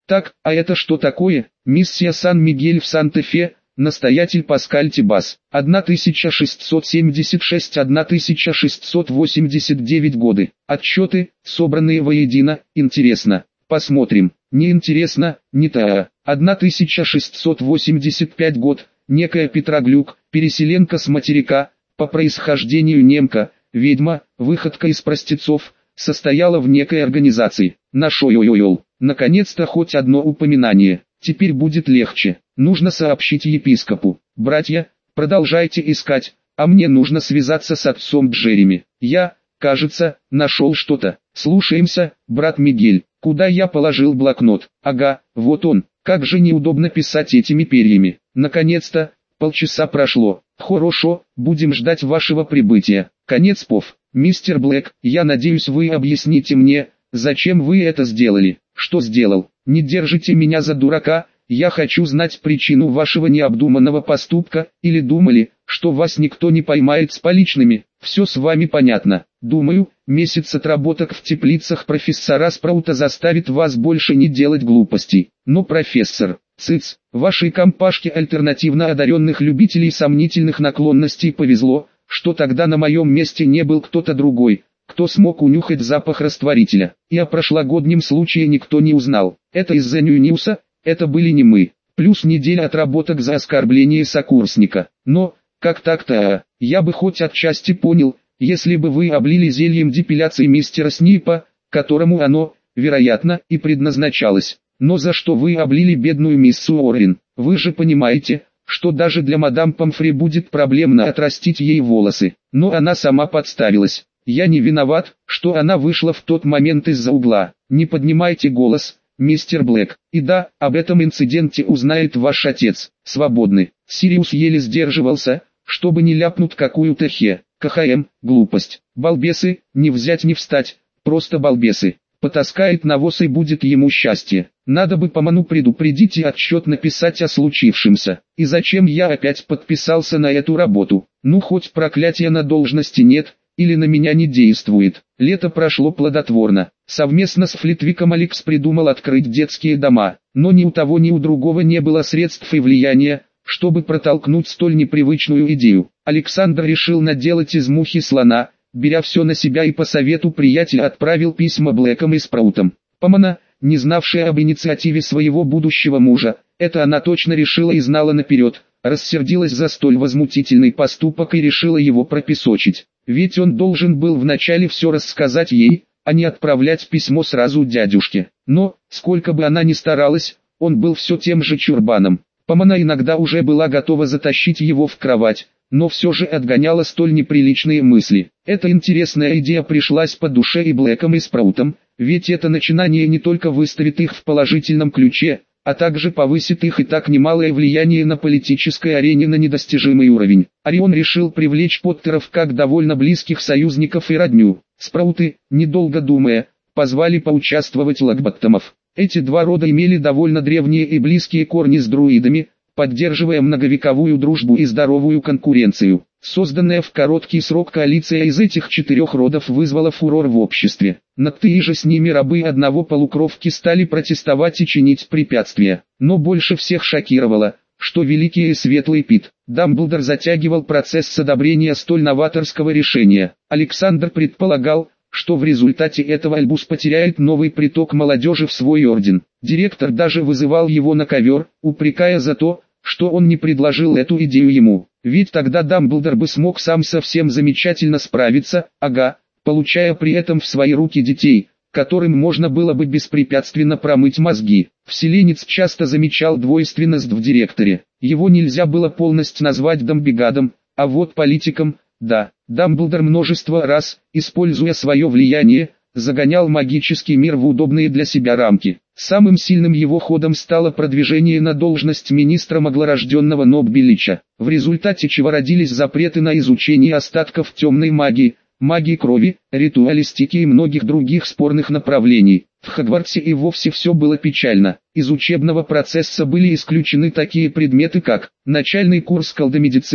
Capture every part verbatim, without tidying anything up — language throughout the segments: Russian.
Так, а это что такое? Миссия Сан-Мигель в Санта-Фе, настоятель Паскаль Тибас. тысяча шестьсот семьдесят шесть — тысяча шестьсот восемьдесят девять годы. Отчеты, собранные воедино, интересно. Посмотрим. Не интересно, не та. тысяча шестьсот восемьдесят пятый год. Некая Петра Глюк, переселенка с материка, по происхождению немка, ведьма, выходка из простецов, состояла в некой организации. Нашел. Наконец-то хоть одно упоминание. Теперь будет легче. Нужно сообщить епископу. Братья, продолжайте искать, а мне нужно связаться с отцом Джереми. Я, кажется, нашел что-то. Слушаемся, брат Мигель. Куда я положил блокнот? Ага, вот он. Как же неудобно писать этими перьями. Наконец-то, полчаса прошло. Хорошо, будем ждать вашего прибытия. Конец пов. Мистер Блэк, я надеюсь, вы объясните мне, зачем вы это сделали. Что сделал? Не держите меня за дурака. Я хочу знать причину вашего необдуманного поступка, или думали, что вас никто не поймает с поличными. Все с вами понятно. Думаю, месяц отработок в теплицах профессора Спраута заставит вас больше не делать глупостей. Но профессор, цыц, вашей компашке альтернативно одаренных любителей сомнительных наклонностей повезло, что тогда на моем месте не был кто-то другой, кто смог унюхать запах растворителя. И о прошлогоднем случае никто не узнал. Это из-за Нью-Ньюса, это были не мы. Плюс неделя отработок за оскорбление сокурсника. Но, как так-то, я бы хоть отчасти понял, если бы вы облили зельем депиляции мистера Снипа, которому оно, вероятно, и предназначалось. Но за что вы облили бедную мисс Уоррен? Вы же понимаете, что даже для мадам Помфри будет проблемно отрастить ей волосы. Но она сама подставилась. Я не виноват, что она вышла в тот момент из-за угла. Не поднимайте голос, мистер Блэк. И да, об этом инциденте узнает ваш отец. Свободны. Сириус еле сдерживался, чтобы не ляпнуть какую-то хе. КХМ, глупость. Балбесы, не взять не встать, просто балбесы. Потаскает навоз и будет ему счастье. Надо бы по ману предупредить и отчет написать о случившемся. И зачем я опять подписался на эту работу? Ну хоть проклятия на должности нет, или на меня не действует. Лето прошло плодотворно. Совместно с Флитвиком Алекс придумал открыть детские дома. Но ни у того ни у другого не было средств и влияния, чтобы протолкнуть столь непривычную идею. Александр решил наделать из мухи слона, беря все на себя, и по совету приятеля отправил письма Блэком и Спраутам. Помана, не знавшая об инициативе своего будущего мужа, это она точно решила и знала наперед, рассердилась за столь возмутительный поступок и решила его пропесочить. Ведь он должен был вначале все рассказать ей, а не отправлять письмо сразу дядюшке. Но, сколько бы она ни старалась, он был все тем же чурбаном. Помана иногда уже была готова затащить его в кровать, но все же отгоняла столь неприличные мысли. Эта интересная идея пришлась по душе и Блэком, и Спраутам, ведь это начинание не только выставит их в положительном ключе, а также повысит их и так немалое влияние на политической арене на недостижимый уровень. Орион решил привлечь Поттеров как довольно близких союзников и родню. Спрауты, недолго думая, позвали поучаствовать Локботтомов. Эти два рода имели довольно древние и близкие корни с друидами, поддерживая многовековую дружбу и здоровую конкуренцию. Созданная в короткий срок коалиция из этих четырех родов вызвала фурор в обществе. Нактыи же с ними рабы одного полукровки стали протестовать и чинить препятствия. Но больше всех шокировало, что великий и светлый Пит Дамблдор затягивал процесс с одобрения столь новаторского решения. Александр предполагал, что в результате этого Альбус потеряет новый приток молодежи в свой орден. Директор даже вызывал его на ковер, упрекая за то, что он не предложил эту идею ему. Ведь тогда Дамблдор бы смог сам совсем замечательно справиться, ага, получая при этом в свои руки детей, которым можно было бы беспрепятственно промыть мозги. Вселенец часто замечал двойственность в директоре. Его нельзя было полностью назвать дамбигадом, а вот политиком, да. Дамблдор множество раз, используя свое влияние, загонял магический мир в удобные для себя рамки. Самым сильным его ходом стало продвижение на должность министра маглорожденного Ноббелича, в результате чего родились запреты на изучение остатков темной магии, магии крови, ритуалистики и многих других спорных направлений. В Хогвартсе и вовсе все было печально. Из учебного процесса были исключены такие предметы, как начальный курс колдомедицины,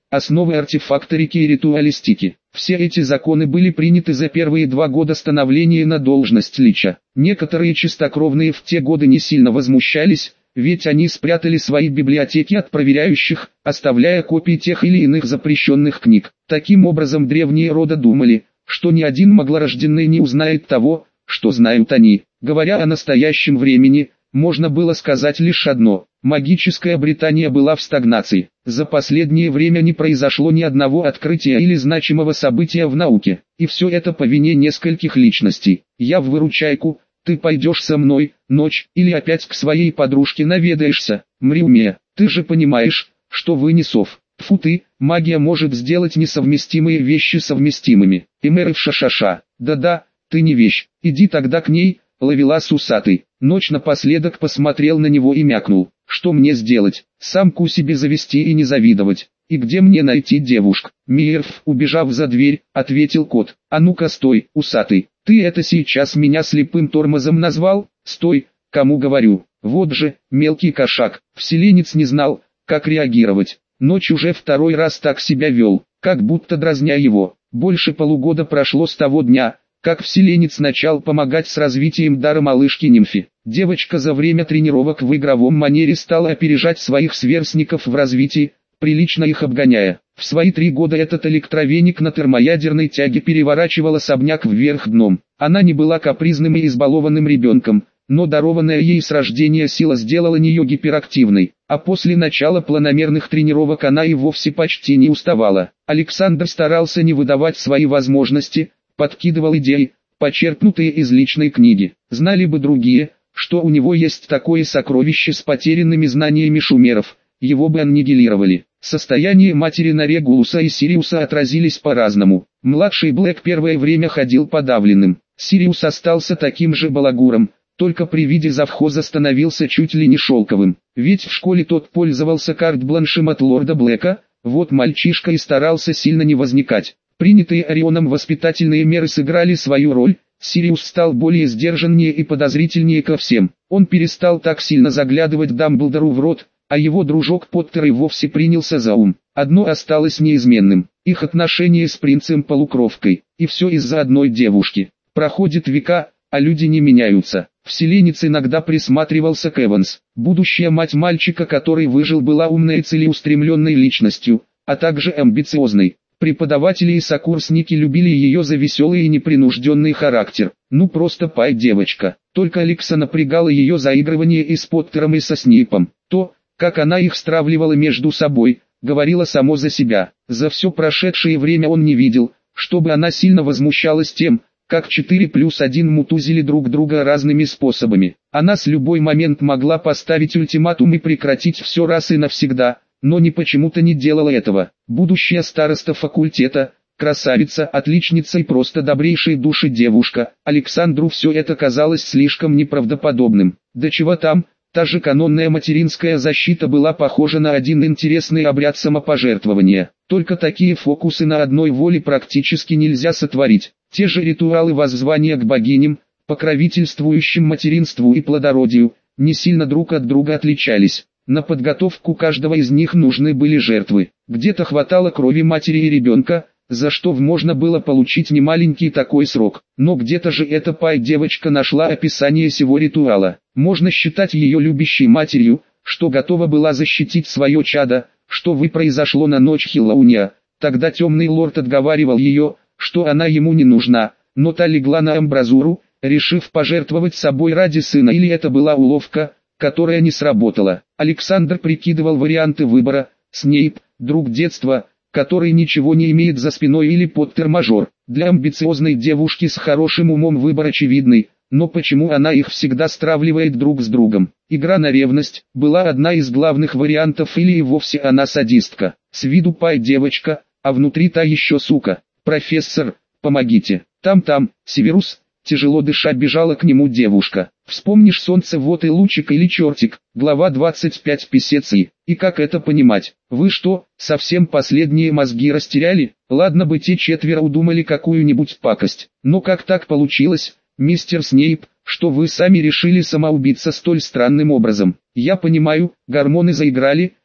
основы артефакторики и ритуалистики. Все эти законы были приняты за первые два года становления на должность лича. Некоторые чистокровные в те годы не сильно возмущались, ведь они спрятали свои библиотеки от проверяющих, оставляя копии тех или иных запрещенных книг. Таким образом древние рода думали, что ни один маглорожденный не узнает того, что знают они. Говоря о настоящем времени, можно было сказать лишь одно: магическая Британия была в стагнации. За последнее время не произошло ни одного открытия или значимого события в науке, и все это по вине нескольких личностей. Я в выручайку, ты пойдешь со мной, ночь, или опять к своей подружке наведаешься. Мриуме, ты же понимаешь, что вы не сов. Тьфу ты, магия может сделать несовместимые вещи совместимыми. Эмеры в шашаша. Да-да, ты не вещь, иди тогда к ней, Ловелас усатый. Ночь напоследок посмотрел на него и мякнул: что мне сделать, самку себе завести и не завидовать? И где мне найти девушек? Мирф, убежав за дверь, ответил кот. А ну-ка стой, усатый, ты это сейчас меня слепым тормозом назвал? Стой, кому говорю. Вот же, мелкий кошак. Вселенец не знал, как реагировать. Ночь уже второй раз так себя вел, как будто дразня его. Больше полугода прошло с того дня, как Вселенец начал помогать с развитием дара малышки-нимфи. Девочка за время тренировок в игровом манере стала опережать своих сверстников в развитии, прилично их обгоняя. В свои три года этот электровеник на термоядерной тяге переворачивал особняк вверх дном. Она не была капризным и избалованным ребенком, но дарованная ей с рождения сила сделала ее гиперактивной, а после начала планомерных тренировок она и вовсе почти не уставала. Александр старался не выдавать свои возможности, подкидывал идеи, почерпнутые из личной книги. Знали бы другие, что у него есть такое сокровище с потерянными знаниями шумеров, его бы аннигилировали. Состояние матери на Регулуса и Сириуса отразились по-разному. Младший Блэк первое время ходил подавленным. Сириус остался таким же балагуром, только при виде завхоза становился чуть ли не шелковым. Ведь в школе тот пользовался карт-бланшем от лорда Блэка, вот мальчишка и старался сильно не возникать. Принятые Орионом воспитательные меры сыграли свою роль, Сириус стал более сдержаннее и подозрительнее ко всем. Он перестал так сильно заглядывать Дамблдору в рот, а его дружок Поттер и вовсе принялся за ум. Одно осталось неизменным: их отношения с принцем-полукровкой, и все из-за одной девушки. Проходят века, а люди не меняются. Вселенец иногда присматривался к Эванс. Будущая мать мальчика, который выжил, была умной и целеустремленной личностью, а также амбициозной. Преподаватели и сокурсники любили ее за веселый и непринужденный характер. Ну просто пай девочка. Только Алекса напрягало ее заигрывание и с Поттером, и со Снейпом. То, как она их стравливала между собой, говорило само за себя. За все прошедшее время он не видел, чтобы она сильно возмущалась тем, как четыре плюс один мутузили друг друга разными способами. Она с любой момент могла поставить ультиматум и прекратить все раз и навсегда, но ни почему-то не делала этого. Будущая староста факультета, красавица, отличница и просто добрейшей души девушка, Александру все это казалось слишком неправдоподобным. Да чего там, та же канонная материнская защита была похожа на один интересный обряд самопожертвования. Только такие фокусы на одной воле практически нельзя сотворить. Те же ритуалы воззвания к богиням, покровительствующим материнству и плодородию, не сильно друг от друга отличались. На подготовку каждого из них нужны были жертвы. Где-то хватало крови матери и ребенка, за что можно было получить немаленький такой срок. Но где-то же эта пай-девочка нашла описание сего ритуала. Можно считать ее любящей матерью, что готова была защитить свое чадо, что вы произошло на ночь Хэллоуина. Тогда темный лорд отговаривал ее, что она ему не нужна, но та легла на амбразуру, решив пожертвовать собой ради сына, или это была уловка, которая не сработала. Александр прикидывал варианты выбора: Снейп, друг детства, который ничего не имеет за спиной, или Поттер-мажор. Для амбициозной девушки с хорошим умом выбор очевидный, но почему она их всегда стравливает друг с другом? Игра на ревность была одна из главных вариантов, или и вовсе она садистка. С виду пай-девочка, а внутри та еще сука. «Профессор, помогите!» Там-там, Северус, тяжело дыша, бежала к нему девушка. Вспомнишь солнце, вот и лучик или чертик. Глава двадцать пять. Писеции. И как это понимать? Вы что, совсем последние мозги растеряли? Ладно бы те четверо удумали какую-нибудь пакость. Но как так получилось, мистер Снейп, что вы сами решили самоубиться столь странным образом? Я понимаю, гормоны заиграли,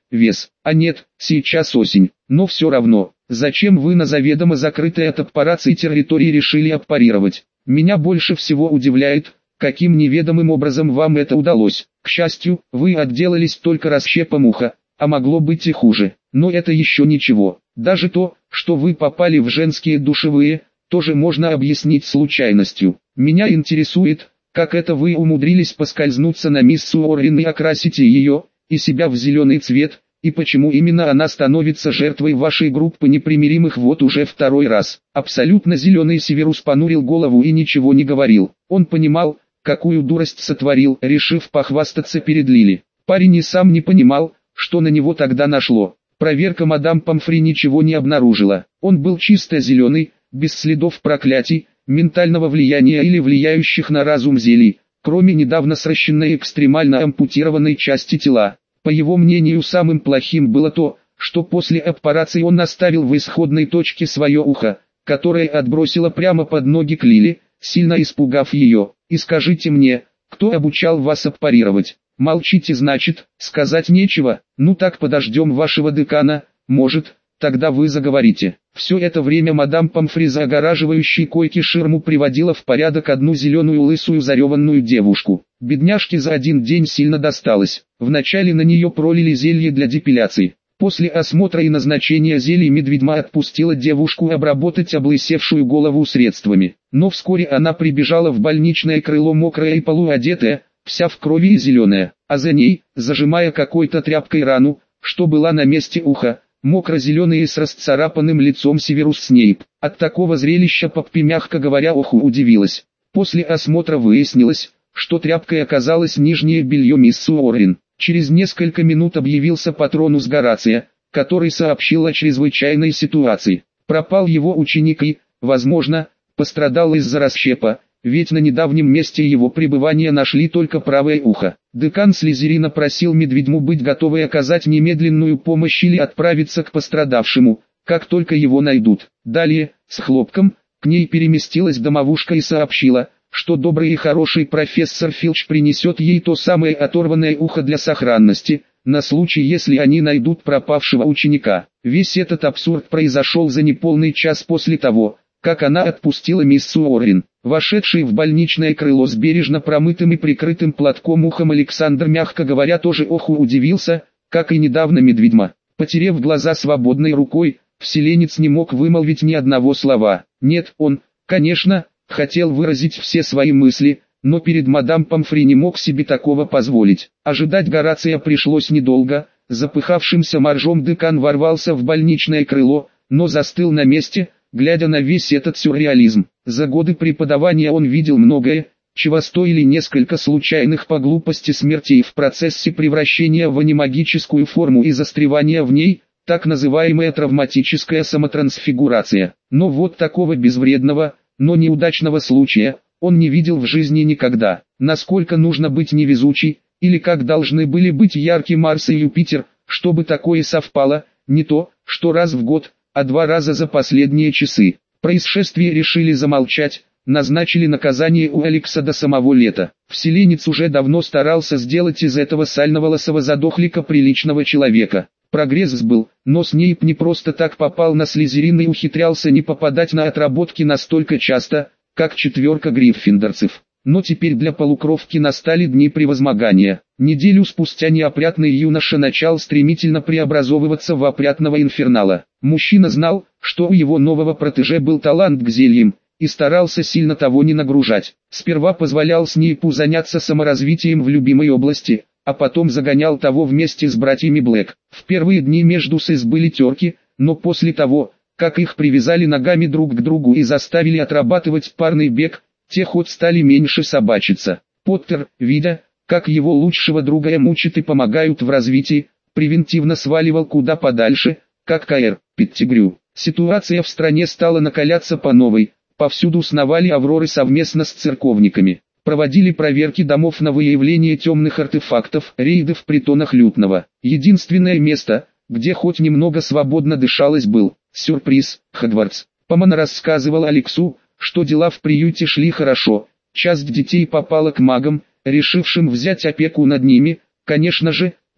вес. А нет, сейчас осень. Но все равно, зачем вы на заведомо закрытой от аппарации территории решили аппарировать? Меня больше всего удивляет, каким неведомым образом вам это удалось. К счастью, вы отделались только расщепом уха, а могло быть и хуже. Но это еще ничего. Даже то, что вы попали в женские душевые, тоже можно объяснить случайностью. Меня интересует, как это вы умудрились поскользнуться на мисс Уоррен и окрасите ее, и себя в зеленый цвет, и почему именно она становится жертвой вашей группы непримиримых вот уже второй раз. Абсолютно зеленый Северус понурил голову и ничего не говорил. Он понимал, какую дурость сотворил, решив похвастаться перед Лили. Парень и сам не понимал, что на него тогда нашло. Проверка мадам Помфри ничего не обнаружила. Он был чисто зеленый, без следов проклятий, ментального влияния или влияющих на разум зелий, кроме недавно сращенной экстремально ампутированной части тела. По его мнению, самым плохим было то, что после операции он оставил в исходной точке свое ухо, которое отбросило прямо под ноги к Лили, сильно испугав ее. «И скажите мне, кто обучал вас аппарировать?» «Молчите, значит, сказать нечего? Ну так подождем вашего декана, может, тогда вы заговорите». Все это время мадам Помфри за огораживающей койки ширму приводила в порядок одну зеленую лысую зареванную девушку. Бедняжке за один день сильно досталось. Вначале на нее пролили зелье для депиляции. После осмотра и назначения зелий медведьма отпустила девушку обработать облысевшую голову средствами. Но вскоре она прибежала в больничное крыло мокрая и полуодетая, вся в крови и зеленая, а за ней, зажимая какой-то тряпкой рану, что была на месте уха, мокро-зеленый и с расцарапанным лицом Северус Снейп. От такого зрелища Поппи, мягко говоря, оху удивилась. После осмотра выяснилось, что тряпкой оказалось нижнее белье мисс Уоррен. Через несколько минут объявился патронус Горация, который сообщил о чрезвычайной ситуации. Пропал его ученик и, возможно, пострадал из-за расщепа, ведь на недавнем месте его пребывания нашли только правое ухо. Декан Слизерина просил медведьму быть готовой оказать немедленную помощь или отправиться к пострадавшему, как только его найдут. Далее, с хлопком, к ней переместилась домовушка и сообщила, что добрый и хороший профессор Филч принесет ей то самое оторванное ухо для сохранности, на случай, если они найдут пропавшего ученика. Весь этот абсурд произошел за неполный час после того, как она отпустила мисс Уоррен. Вошедший в больничное крыло с бережно промытым и прикрытым платком ухом Александр, мягко говоря, тоже оху удивился, как и недавно медведьма. Потерев глаза свободной рукой, вселенец не мог вымолвить ни одного слова. Нет, он, конечно, хотел выразить все свои мысли, но перед мадам Помфри не мог себе такого позволить. Ожидать Горация пришлось недолго. Запыхавшимся моржом декан ворвался в больничное крыло, но застыл на месте, глядя на весь этот сюрреализм. За годы преподавания он видел многое, чего стоили несколько случайных по глупости смертей в процессе превращения в анимагическую форму и застревания в ней, так называемая травматическая самотрансфигурация. Но вот такого безвредного, но неудачного случая, он не видел в жизни никогда. Насколько нужно быть невезучей, или как должны были быть яркий Марс и Юпитер, чтобы такое совпало, не то, что раз в год, а два раза за последние часы. Происшествие решили замолчать, назначили наказание у Алекса до самого лета. Вселенец уже давно старался сделать из этого сального лысого задохлика приличного человека. Прогресс был, но Снейп не просто так попал на Слизерин и ухитрялся не попадать на отработки настолько часто, как четверка гриффиндорцев. Но теперь для полукровки настали дни превозмогания. Неделю спустя неопрятный юноша начал стремительно преобразовываться в опрятного инфернала. Мужчина знал, что у его нового протеже был талант к зельям, и старался сильно того не нагружать. Сперва позволял Снейпу заняться саморазвитием в любимой области, а потом загонял того вместе с братьями Блэк. В первые дни между СС были терки, но после того, как их привязали ногами друг к другу и заставили отрабатывать парный бег, те хоть стали меньше собачиться. Поттер, видя, как его лучшего друга мучат и помогают в развитии, превентивно сваливал куда подальше, как Каэр, Петтигрю. Ситуация в стране стала накаляться по новой, повсюду сновали Авроры совместно с церковниками. Проводили проверки домов на выявление темных артефактов, рейды в притонах Лютного. Единственное место, где хоть немного свободно дышалось, был, сюрприз, Хогвартс. Помана рассказывал Алексу, что дела в приюте шли хорошо, часть детей попала к магам, решившим взять опеку над ними, конечно же,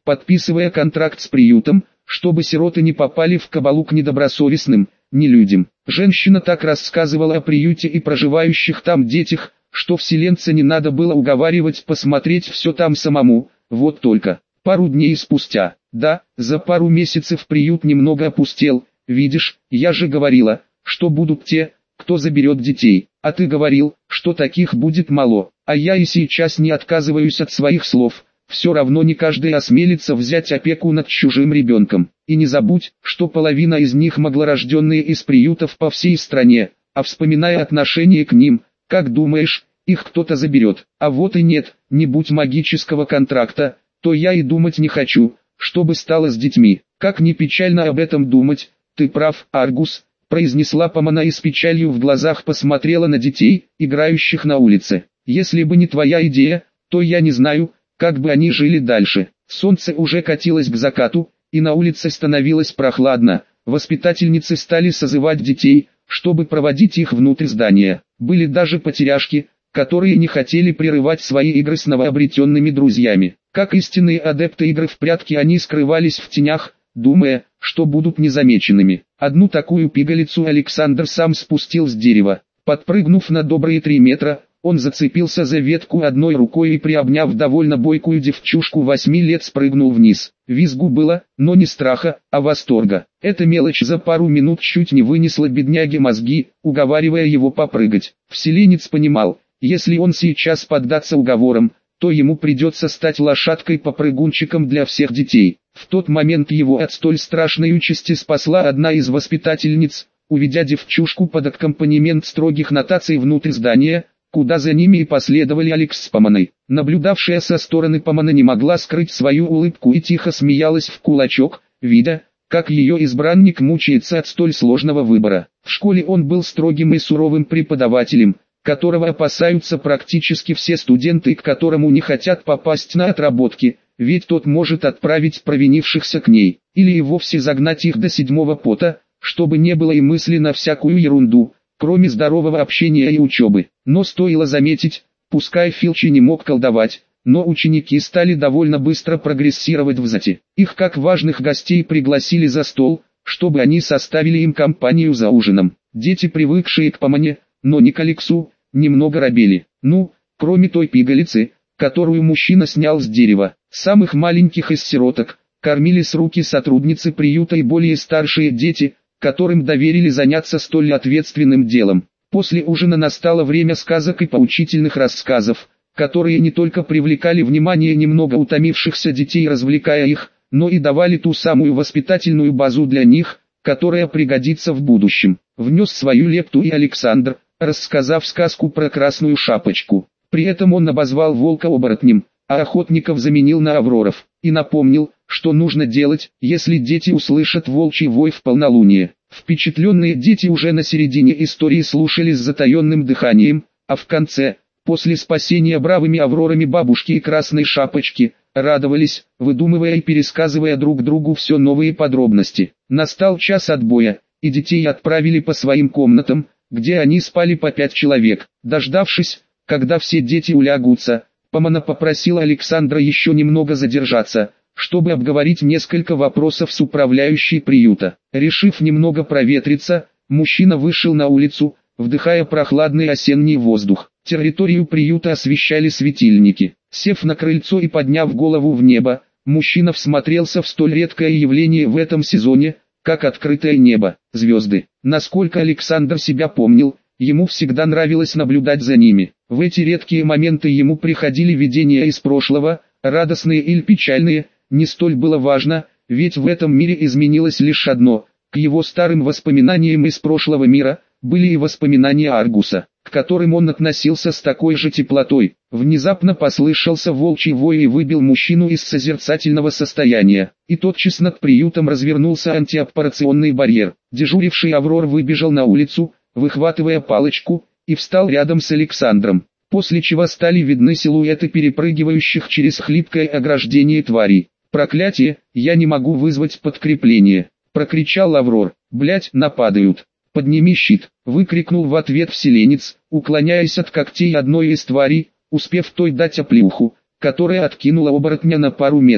подписывая контракт с приютом, чтобы сироты не попали в кабалу к недобросовестным, нелюдям. Женщина так рассказывала о приюте и проживающих там детях, что вселенца не надо было уговаривать посмотреть все там самому. Вот только пару дней спустя, да, за пару месяцев приют немного опустел. Видишь, я же говорила, что будут те, кто заберет детей, а ты говорил, что таких будет мало, а я и сейчас не отказываюсь от своих слов. Все равно не каждый осмелится взять опеку над чужим ребенком. И не забудь, что половина из них младорожденные из приютов по всей стране, а вспоминая отношение к ним, как думаешь, их кто-то заберет? А вот и нет, не будь магического контракта, то я и думать не хочу, что бы стало с детьми. Как ни печально об этом думать, ты прав, Аргус, произнесла Помана и с печалью в глазах посмотрела на детей, играющих на улице. Если бы не твоя идея, то я не знаю, как бы они жили дальше. Солнце уже катилось к закату, и на улице становилось прохладно. Воспитательницы стали созывать детей, чтобы проводить их внутрь здания. Были даже потеряшки, которые не хотели прерывать свои игры с новообретенными друзьями. Как истинные адепты игры в прятки, они скрывались в тенях, думая, что будут незамеченными. Одну такую пигалицу Александр сам спустил с дерева. Подпрыгнув на добрые три метра, он зацепился за ветку одной рукой и, приобняв довольно бойкую девчушку восьми лет, спрыгнул вниз. Визгу было, но не страха, а восторга. Эта мелочь за пару минут чуть не вынесла бедняге мозги, уговаривая его попрыгать. Вселенец понимал, если он сейчас поддаться уговорам, то ему придется стать лошадкой-попрыгунчиком для всех детей. В тот момент его от столь страшной участи спасла одна из воспитательниц, уведя девчушку под аккомпанемент строгих нотаций внутрь здания, куда за ними и последовали Алекс с Поманой. Наблюдавшая со стороны Помана не могла скрыть свою улыбку и тихо смеялась в кулачок, видя, как ее избранник мучается от столь сложного выбора. В школе он был строгим и суровым преподавателем, которого опасаются практически все студенты, к которому не хотят попасть на отработки, ведь тот может отправить провинившихся к ней, или и вовсе загнать их до седьмого пота, чтобы не было и мысли на всякую ерунду, кроме здорового общения и учебы. Но стоило заметить, пускай Филчи не мог колдовать, но ученики стали довольно быстро прогрессировать в зате. Их как важных гостей пригласили за стол, чтобы они составили им компанию за ужином. Дети, привыкшие к Помане, но не к Алексу, немного робели. Ну, кроме той пигалицы, которую мужчина снял с дерева. Самых маленьких из сироток кормили с руки сотрудницы приюта и более старшие дети, которым доверили заняться столь ответственным делом. После ужина настало время сказок и поучительных рассказов, которые не только привлекали внимание немного утомившихся детей, развлекая их, но и давали ту самую воспитательную базу для них, которая пригодится в будущем. Внес свою лепту и Александр, рассказав сказку про Красную Шапочку. При этом он обозвал волка оборотнем, а охотников заменил на авроров, и напомнил, что нужно делать, если дети услышат волчий вой в полнолуние. Впечатленные дети уже на середине истории слушали с затаенным дыханием, а в конце, после спасения бравыми аврорами бабушки и Красной Шапочки, радовались, выдумывая и пересказывая друг другу все новые подробности. Настал час отбоя, и детей отправили по своим комнатам, где они спали по пять человек. Дождавшись, когда все дети улягутся, Помана попросила Александра еще немного задержаться, чтобы обговорить несколько вопросов с управляющей приюта. Решив немного проветриться, мужчина вышел на улицу, вдыхая прохладный осенний воздух. Территорию приюта освещали светильники. Сев на крыльцо и подняв голову в небо, мужчина всмотрелся в столь редкое явление в этом сезоне, как открытое небо, звезды. Насколько Александр себя помнил, ему всегда нравилось наблюдать за ними. В эти редкие моменты ему приходили видения из прошлого, радостные или печальные, не столь было важно, ведь в этом мире изменилось лишь одно. К его старым воспоминаниям из прошлого мира были и воспоминания Аргуса, к которым он относился с такой же теплотой. Внезапно послышался волчий вой и выбил мужчину из созерцательного состояния, и тотчас над приютом развернулся антиаппарационный барьер. Дежуривший Аврор выбежал на улицу, выхватывая палочку, и встал рядом с Александром, после чего стали видны силуэты перепрыгивающих через хлипкое ограждение тварей. «Проклятие, я не могу вызвать подкрепление!» — прокричал Аврор. «Блядь, нападают! Подними щит!» — выкрикнул в ответ вселенец, уклоняясь от когтей одной из тварей, успев той дать оплеуху, которая откинула оборотня на пару метров.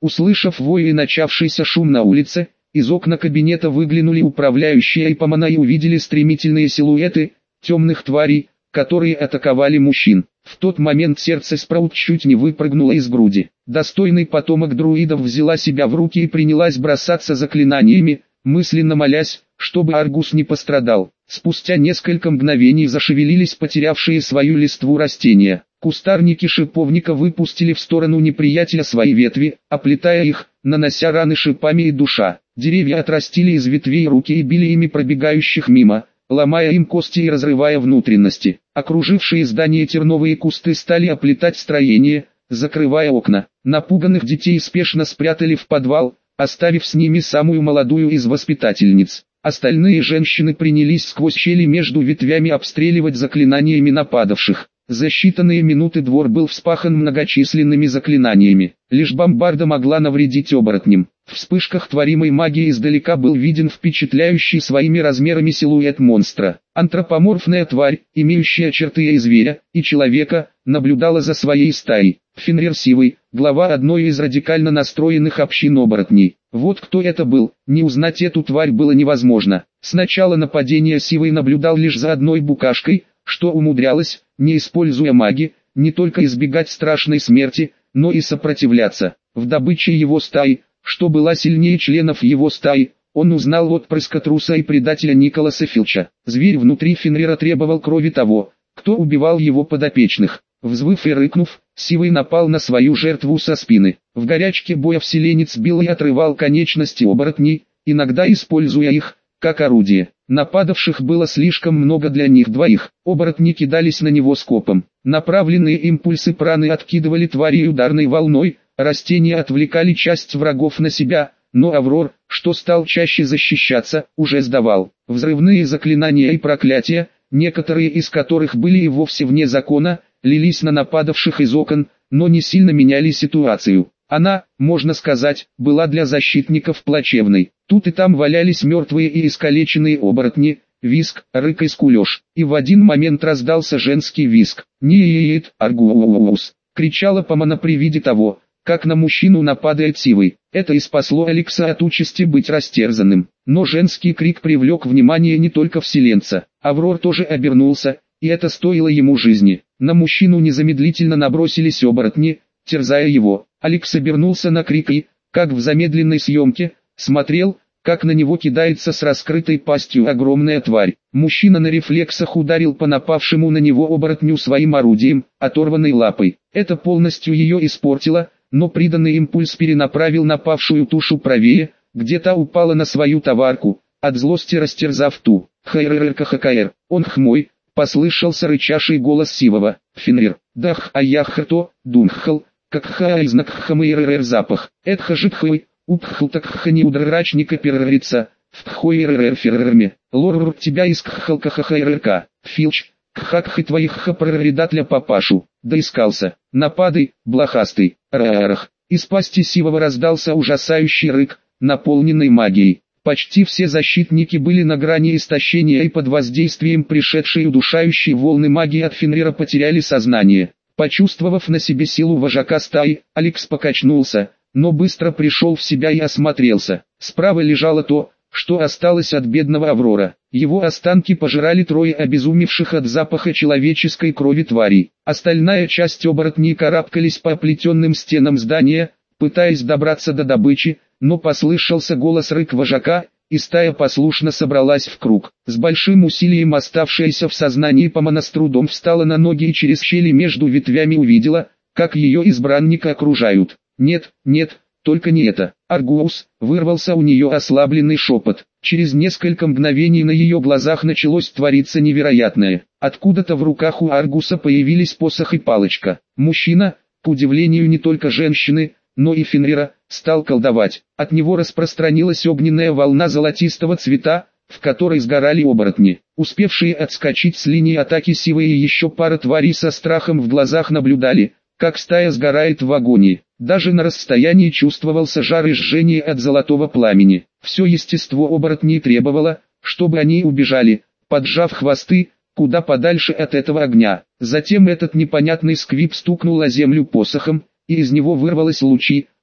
Услышав вой и начавшийся шум на улице, из окна кабинета выглянули управляющие Айпомана и увидели стремительные силуэты темных тварей, которые атаковали мужчин. В тот момент сердце Спраут чуть не выпрыгнуло из груди. Достойный потомок друидов взяла себя в руки и принялась бросаться заклинаниями, мысленно молясь, чтобы Аргус не пострадал. Спустя несколько мгновений зашевелились потерявшие свою листву растения. Кустарники шиповника выпустили в сторону неприятеля свои ветви, оплетая их, нанося раны шипами и душа. Деревья отрастили из ветвей руки и били ими пробегающих мимо, ломая им кости и разрывая внутренности. Окружившие здание терновые кусты стали оплетать строение, закрывая окна. Напуганных детей спешно спрятали в подвал, оставив с ними самую молодую из воспитательниц. Остальные женщины принялись сквозь щели между ветвями обстреливать заклинаниями нападавших. За считанные минуты двор был вспахан многочисленными заклинаниями. Лишь бомбарда могла навредить оборотням. В вспышках творимой магии издалека был виден впечатляющий своими размерами силуэт монстра. Антропоморфная тварь, имеющая черты и зверя, и человека, наблюдала за своей стаей. Фенрир Сивый, глава одной из радикально настроенных общин оборотней. Вот кто это был, не узнать эту тварь было невозможно. С начала нападения Сивый наблюдал лишь за одной букашкой, что умудрялась, не используя маги, не только избегать страшной смерти, но и сопротивляться. В добыче его стаи, что была сильнее членов его стаи, он узнал отпрыска труса и предателя Николаса Филча. Зверь внутри Фенрира требовал крови того, кто убивал его подопечных. Взвыв и рыкнув, Сивый напал на свою жертву со спины. В горячке боя вселенец бил и отрывал конечности оборотней, иногда используя их как орудие. Нападавших было слишком много для них двоих. Оборотни кидались на него скопом. Направленные импульсы праны откидывали твари ударной волной, растения отвлекали часть врагов на себя, но Аврор, что стал чаще защищаться, уже сдавал. Взрывные заклинания и проклятия, некоторые из которых были и вовсе вне закона, лились на нападавших из окон, но не сильно меняли ситуацию. Она, можно сказать, была для защитников плачевной. Тут и там валялись мертвые и искалеченные оборотни, визг, рык и скулеж. И в один момент раздался женский визг. «Ниет, Аргус!» — кричала Помана при виде того, как на мужчину нападает Сивый. Это и спасло Алекса от участи быть растерзанным. Но женский крик привлек внимание не только вселенца. Аврор тоже обернулся, и это стоило ему жизни. На мужчину незамедлительно набросились оборотни, терзая его. Алекс обернулся на крик и, как в замедленной съемке, смотрел, как на него кидается с раскрытой пастью огромная тварь. Мужчина на рефлексах ударил по напавшему на него оборотню своим орудием, оторванной лапой. Это полностью ее испортило, но приданный импульс перенаправил напавшую тушу правее, где та упала на свою товарку, от злости растерзав ту. «Хайррркхкр, он хмой», — послышался рычащий голос Сивого. «Фенрир, дах аяхто, дунхал, как хаизнак хамейррр запах, это житхой, упхл так хани удрачника перррица, в тхойррр феррерме, лорр тебя из кхалкахахайррка, Филч, кхакхы твоих хапррредатля папашу, доискался, нападай, блохастый, рарах». Из пасти Сивого раздался ужасающий рык, наполненный магией. Почти все защитники были на грани истощения и под воздействием пришедшей удушающей волны магии от Фенрира потеряли сознание. Почувствовав на себе силу вожака стаи, Алекс покачнулся, но быстро пришел в себя и осмотрелся. Справа лежало то, что осталось от бедного Аврора. Его останки пожирали трое обезумевших от запаха человеческой крови тварей. Остальная часть оборотней карабкались по оплетенным стенам здания, пытаясь добраться до добычи, но послышался голос рык вожака, и стая послушно собралась в круг. С большим усилием оставшаяся в сознании Помана с трудом встала на ноги и через щели между ветвями увидела, как ее избранника окружают. «Нет, нет, только не это!» «Аргус!» — вырвался у нее ослабленный шепот. Через несколько мгновений на ее глазах началось твориться невероятное. Откуда-то в руках у Аргуса появились посох и палочка. Мужчина, к удивлению не только женщины, но и Фенрира, стал колдовать. От него распространилась огненная волна золотистого цвета, в которой сгорали оборотни. Успевшие отскочить с линии атаки Сивы и еще пара тварей со страхом в глазах наблюдали, как стая сгорает в агонии. Даже на расстоянии чувствовался жар и жжение от золотого пламени. Все естество оборотней требовало, чтобы они убежали, поджав хвосты, куда подальше от этого огня. Затем этот непонятный сквип стукнул о землю посохом, и из него вырвалось лучи,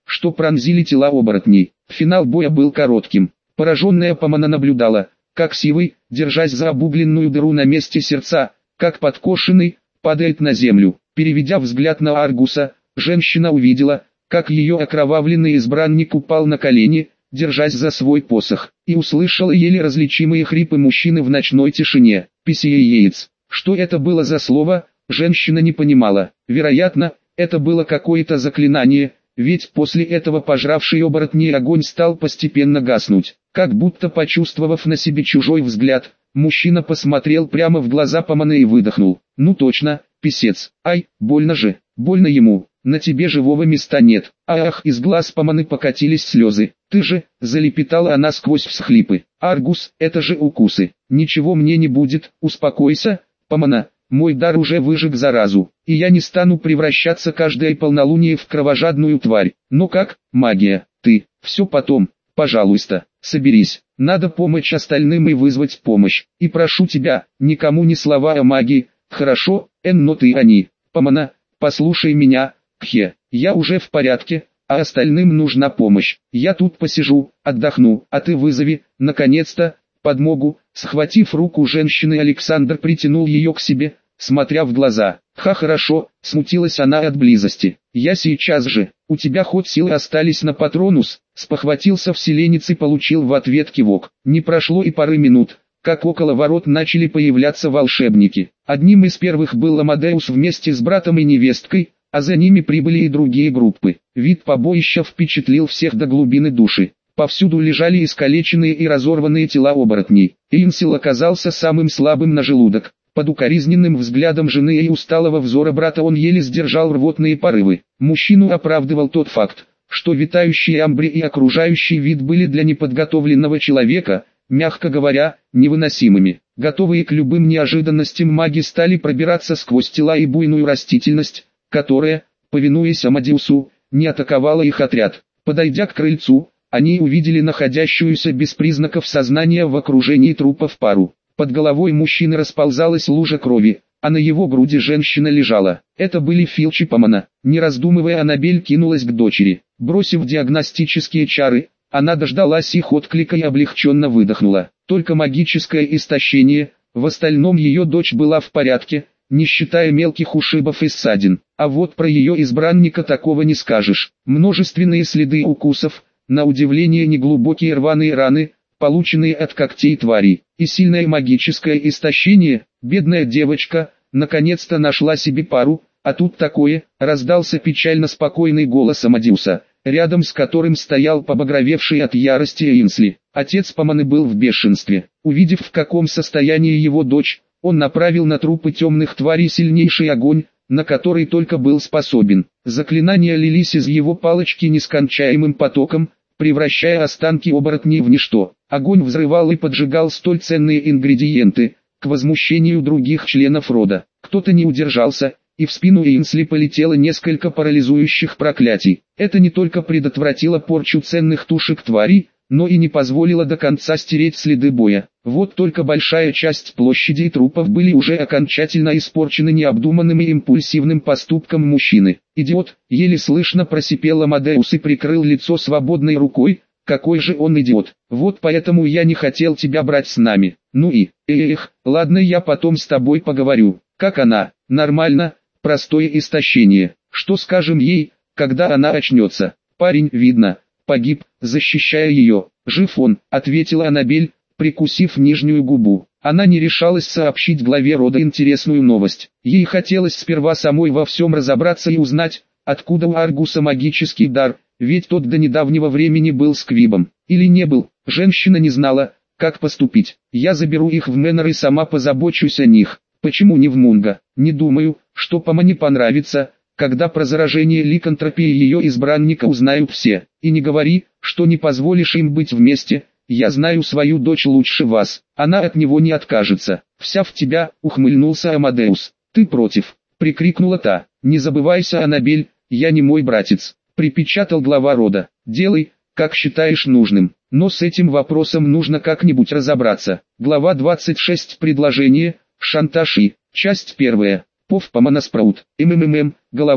что пронзили тела оборотней. Финал боя был коротким. Пораженная Помана наблюдала, как Сивый, держась за обугленную дыру на месте сердца, как подкошенный, падает на землю. Переведя взгляд на Аргуса, женщина увидела, как ее окровавленный избранник упал на колени, держась за свой посох, и услышала еле различимые хрипы мужчины в ночной тишине. Писееец. Что это было за слово, женщина не понимала. Вероятно, это было какое-то заклинание, ведь после этого пожравший оборотней огонь стал постепенно гаснуть. Как будто почувствовав на себе чужой взгляд, мужчина посмотрел прямо в глаза Поманы и выдохнул. Ну точно, писец. Ай, больно же, больно ему. На тебе живого места нет. Ах, из глаз Поманы покатились слезы. Ты же, залепетала она сквозь всхлипы. Аргус, это же укусы. Ничего мне не будет, успокойся, Помана. Мой дар уже выжег заразу, и я не стану превращаться каждое полнолуние в кровожадную тварь. Но как, магия, ты, все потом, пожалуйста, соберись. Надо помочь остальным и вызвать помощь. И прошу тебя, никому ни слова о магии, хорошо, Эн, но ты они. Помана, послушай меня. Кхе, я уже в порядке, а остальным нужна помощь. Я тут посижу, отдохну, а ты вызови, наконец-то, подмогу. Схватив руку женщины, Александр притянул ее к себе, смотря в глаза. Ха, хорошо, смутилась она от близости. Я сейчас же, у тебя хоть силы остались на патронус, спохватился вселенец и получил в ответ кивок. Не прошло и пары минут, как около ворот начали появляться волшебники. Одним из первых был Амадеус вместе с братом и невесткой, а за ними прибыли и другие группы. Вид побоища впечатлил всех до глубины души. Повсюду лежали искалеченные и разорванные тела оборотней. Инсил оказался самым слабым на желудок. Под укоризненным взглядом жены и усталого взора брата он еле сдержал рвотные порывы. Мужчину оправдывал тот факт, что витающие амбре и окружающий вид были для неподготовленного человека, мягко говоря, невыносимыми. Готовые к любым неожиданностям маги стали пробираться сквозь тела и буйную растительность, которая, повинуясь Амадеусу, не атаковала их отряд. Подойдя к крыльцу, они увидели находящуюся без признаков сознания в окружении трупов пару. Под головой мужчины расползалась лужа крови, а на его груди женщина лежала. Это были Филч и Помана. Не раздумывая, Аннабель кинулась к дочери. Бросив диагностические чары, она дождалась их отклика и облегченно выдохнула. Только магическое истощение, в остальном ее дочь была в порядке, не считая мелких ушибов и ссадин. А вот про ее избранника такого не скажешь. Множественные следы укусов, на удивление неглубокие рваные раны, полученные от когтей тварей, и сильное магическое истощение. Бедная девочка, наконец-то нашла себе пару, а тут такое, раздался печально спокойный голос Амадеуса, рядом с которым стоял побагровевший от ярости Инсли. Отец Поманы был в бешенстве. Увидев, в каком состоянии его дочь, он направил на трупы темных тварей сильнейший огонь, на который только был способен. Заклинания лились из его палочки нескончаемым потоком, превращая останки оборотней в ничто. Огонь взрывал и поджигал столь ценные ингредиенты, к возмущению других членов рода. Кто-то не удержался, и в спину Инсли полетело несколько парализующих проклятий. Это не только предотвратило порчу ценных тушек тварей, но и не позволило до конца стереть следы боя. Вот только большая часть площади и трупов были уже окончательно испорчены необдуманным и импульсивным поступком мужчины. «Идиот!» — еле слышно просипел Амадеус и прикрыл лицо свободной рукой. «Какой же он идиот! Вот поэтому я не хотел тебя брать с нами. Ну и, эх, ладно, я потом с тобой поговорю. Как она? Нормально, простое истощение. Что скажем ей, когда она очнется? Парень, видно, погиб, защищая ее. Жив он», — ответила Аннабель, прикусив нижнюю губу. Она не решалась сообщить главе рода интересную новость. Ей хотелось сперва самой во всем разобраться и узнать, откуда у Аргуса магический дар, ведь тот до недавнего времени был сквибом. Или не был, женщина не знала, как поступить. «Я заберу их в Мэннер и сама позабочусь о них». «Почему не в Мунго? Не думаю, что Помане понравится, когда про заражение ликантропией ее избранника узнают все. И не говори, что не позволишь им быть вместе. Я знаю свою дочь лучше вас, она от него не откажется». «Вся в тебя», — ухмыльнулся Амадеус. «Ты против?» — прикрикнула та. «Не забывайся, Аннабель, я не мой братец», — припечатал глава рода. «Делай, как считаешь нужным, но с этим вопросом нужно как-нибудь разобраться». Глава двадцать шесть. Предложение, шантаж и, часть первая. Пов Помана Спраут. МММ, голова,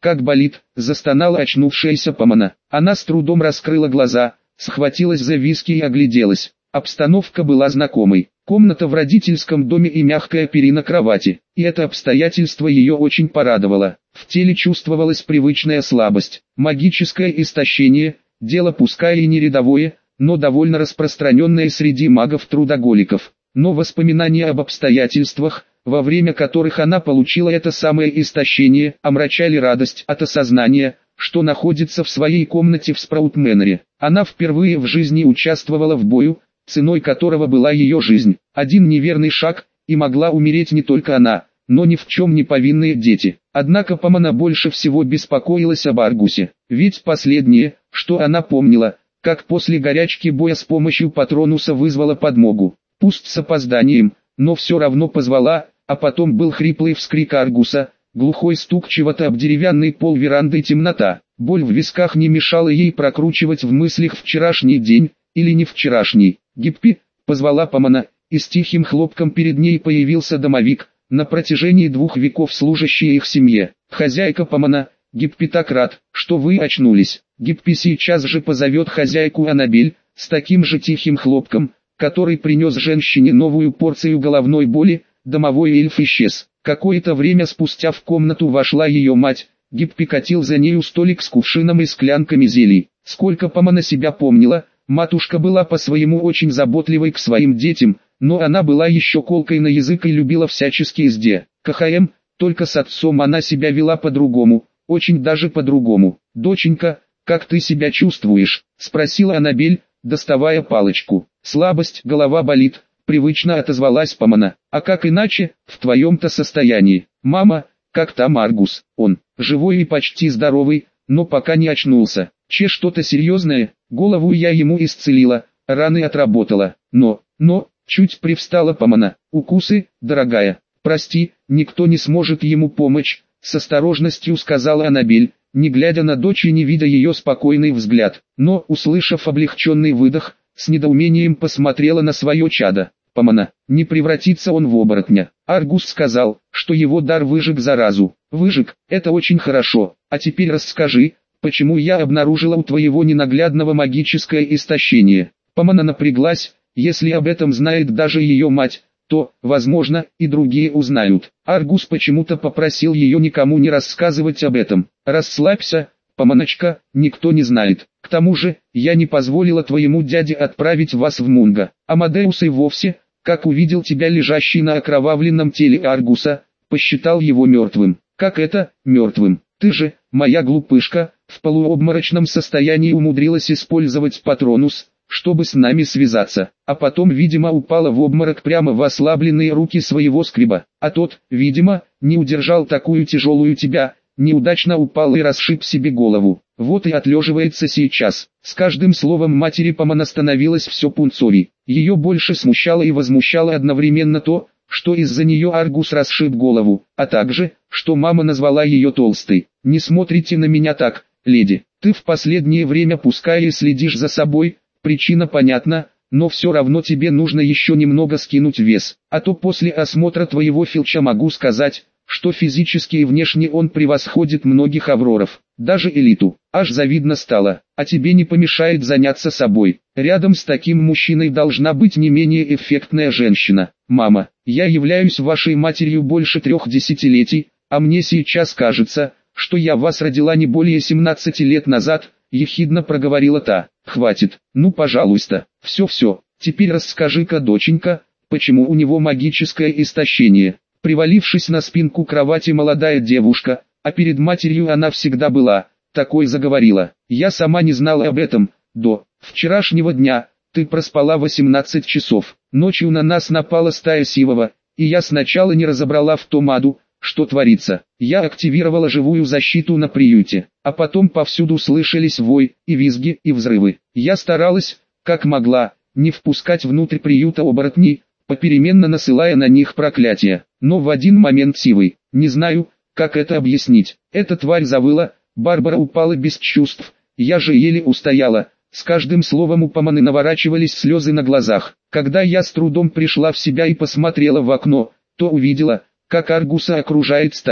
как болит!» – застонала очнувшаяся Помана. Она с трудом раскрыла глаза, схватилась за виски и огляделась. Обстановка была знакомой. Комната в родительском доме и мягкая перина кровати. И это обстоятельство ее очень порадовало. В теле чувствовалась привычная слабость, магическое истощение, дело пускай и не рядовое, но довольно распространенное среди магов-трудоголиков. Но воспоминания об обстоятельствах, во время которых она получила это самое истощение, омрачали радость от осознания, что находится в своей комнате в Спраут-Мэннере. Она впервые в жизни участвовала в бою, ценой которого была ее жизнь. Один неверный шаг, и могла умереть не только она, но ни в чем не повинные дети. Однако Помана больше всего беспокоилась об Аргусе, ведь последнее, что она помнила, как после горячки боя с помощью Патронуса вызвала подмогу. Пусть с опозданием, но все равно позвала, а потом был хриплый вскрик Аргуса, глухой стук чего-то об деревянный пол веранды и темнота. Боль в висках не мешала ей прокручивать в мыслях вчерашний день, или не вчерашний. «Гиппи!» — позвала Помана, и с тихим хлопком перед ней появился домовик, на протяжении двух веков служащий их семье. «Хозяйка Помана, Гиппи так рад, что вы очнулись. Гиппи сейчас же позовет хозяйку Аннабель», с таким же тихим хлопком, который принес женщине новую порцию головной боли. Домовой эльф исчез. Какое-то время спустя в комнату вошла ее мать. Гиппи катил за нею столик с кувшином и склянками зелий. Сколько Помана себя помнила, матушка была по-своему очень заботливой к своим детям, но она была еще колкой на язык и любила всячески изде. КХМ, только с отцом она себя вела по-другому, очень даже по-другому. «Доченька, как ты себя чувствуешь?» – спросила Аннабель, доставая палочку. «Слабость, голова болит», — привычно отозвалась Помана. «А как иначе, в твоем-то состоянии? Мама, как там Аргус? Он живой и почти здоровый, но пока не очнулся. Че что-то серьезное? Голову я ему исцелила, раны отработала. Но, но, чуть привстала Помана. Укусы, дорогая. Прости, никто не сможет ему помочь», — с осторожностью сказала Аннабель, не глядя на дочь и не видя ее спокойный взгляд. Но, услышав облегченный выдох, с недоумением посмотрела на свое чадо. «Помана, не превратится он в оборотня. Аргус сказал, что его дар выжег заразу». «Выжег, это очень хорошо. А теперь расскажи, почему я обнаружила у твоего ненаглядного магическое истощение». Помана напряглась. Если об этом знает даже ее мать, то, возможно, и другие узнают. Аргус почему-то попросил ее никому не рассказывать об этом. «Расслабься, Поманочка, никто не знает. К тому же, я не позволила твоему дяде отправить вас в Мунго. Амадеус и вовсе, как увидел тебя лежащий на окровавленном теле Аргуса, посчитал его мертвым». «Как это, мертвым? Ты же, моя глупышка, в полуобморочном состоянии умудрилась использовать Патронус, чтобы с нами связаться, а потом, видимо, упала в обморок прямо в ослабленные руки своего скриба, а тот, видимо, не удержал такую тяжелую тебя, неудачно упал и расшиб себе голову. Вот и отлеживается сейчас». С каждым словом матери Помана становилось все пунцовей. Ее больше смущало и возмущало одновременно то, что из-за нее Аргус расшиб голову, а также, что мама назвала ее толстой. «Не смотрите на меня так, леди, ты в последнее время пускай и следишь за собой, причина понятна, но все равно тебе нужно еще немного скинуть вес, а то после осмотра твоего фельдша могу сказать, что физически и внешне он превосходит многих авроров, даже элиту. Аж завидно стало, а тебе не помешает заняться собой. Рядом с таким мужчиной должна быть не менее эффектная женщина. Мама, я являюсь вашей матерью больше трех десятилетий, а мне сейчас кажется, что я вас родила не более семнадцати лет назад», — ехидно проговорила та. «Хватит, ну пожалуйста, все-все, теперь расскажи-ка, доченька, почему у него магическое истощение». Привалившись на спинку кровати молодая девушка, а перед матерью она всегда была, такой заговорила. «Я сама не знала об этом, до вчерашнего дня, ты проспала восемнадцать часов, ночью на нас напала стая сивого, и я сначала не разобрала в том аду, что творится. Я активировала живую защиту на приюте, а потом повсюду слышались вой, и визги, и взрывы. Я старалась, как могла, не впускать внутрь приюта оборотней, попеременно насылая на них проклятия. Но в один момент сивый, не знаю, как это объяснить, эта тварь завыла, Барбара упала без чувств, я же еле устояла». С каждым словом у Поманы наворачивались слезы на глазах. Когда я с трудом пришла в себя и посмотрела в окно, то увидела, как Аргуса окружает стая.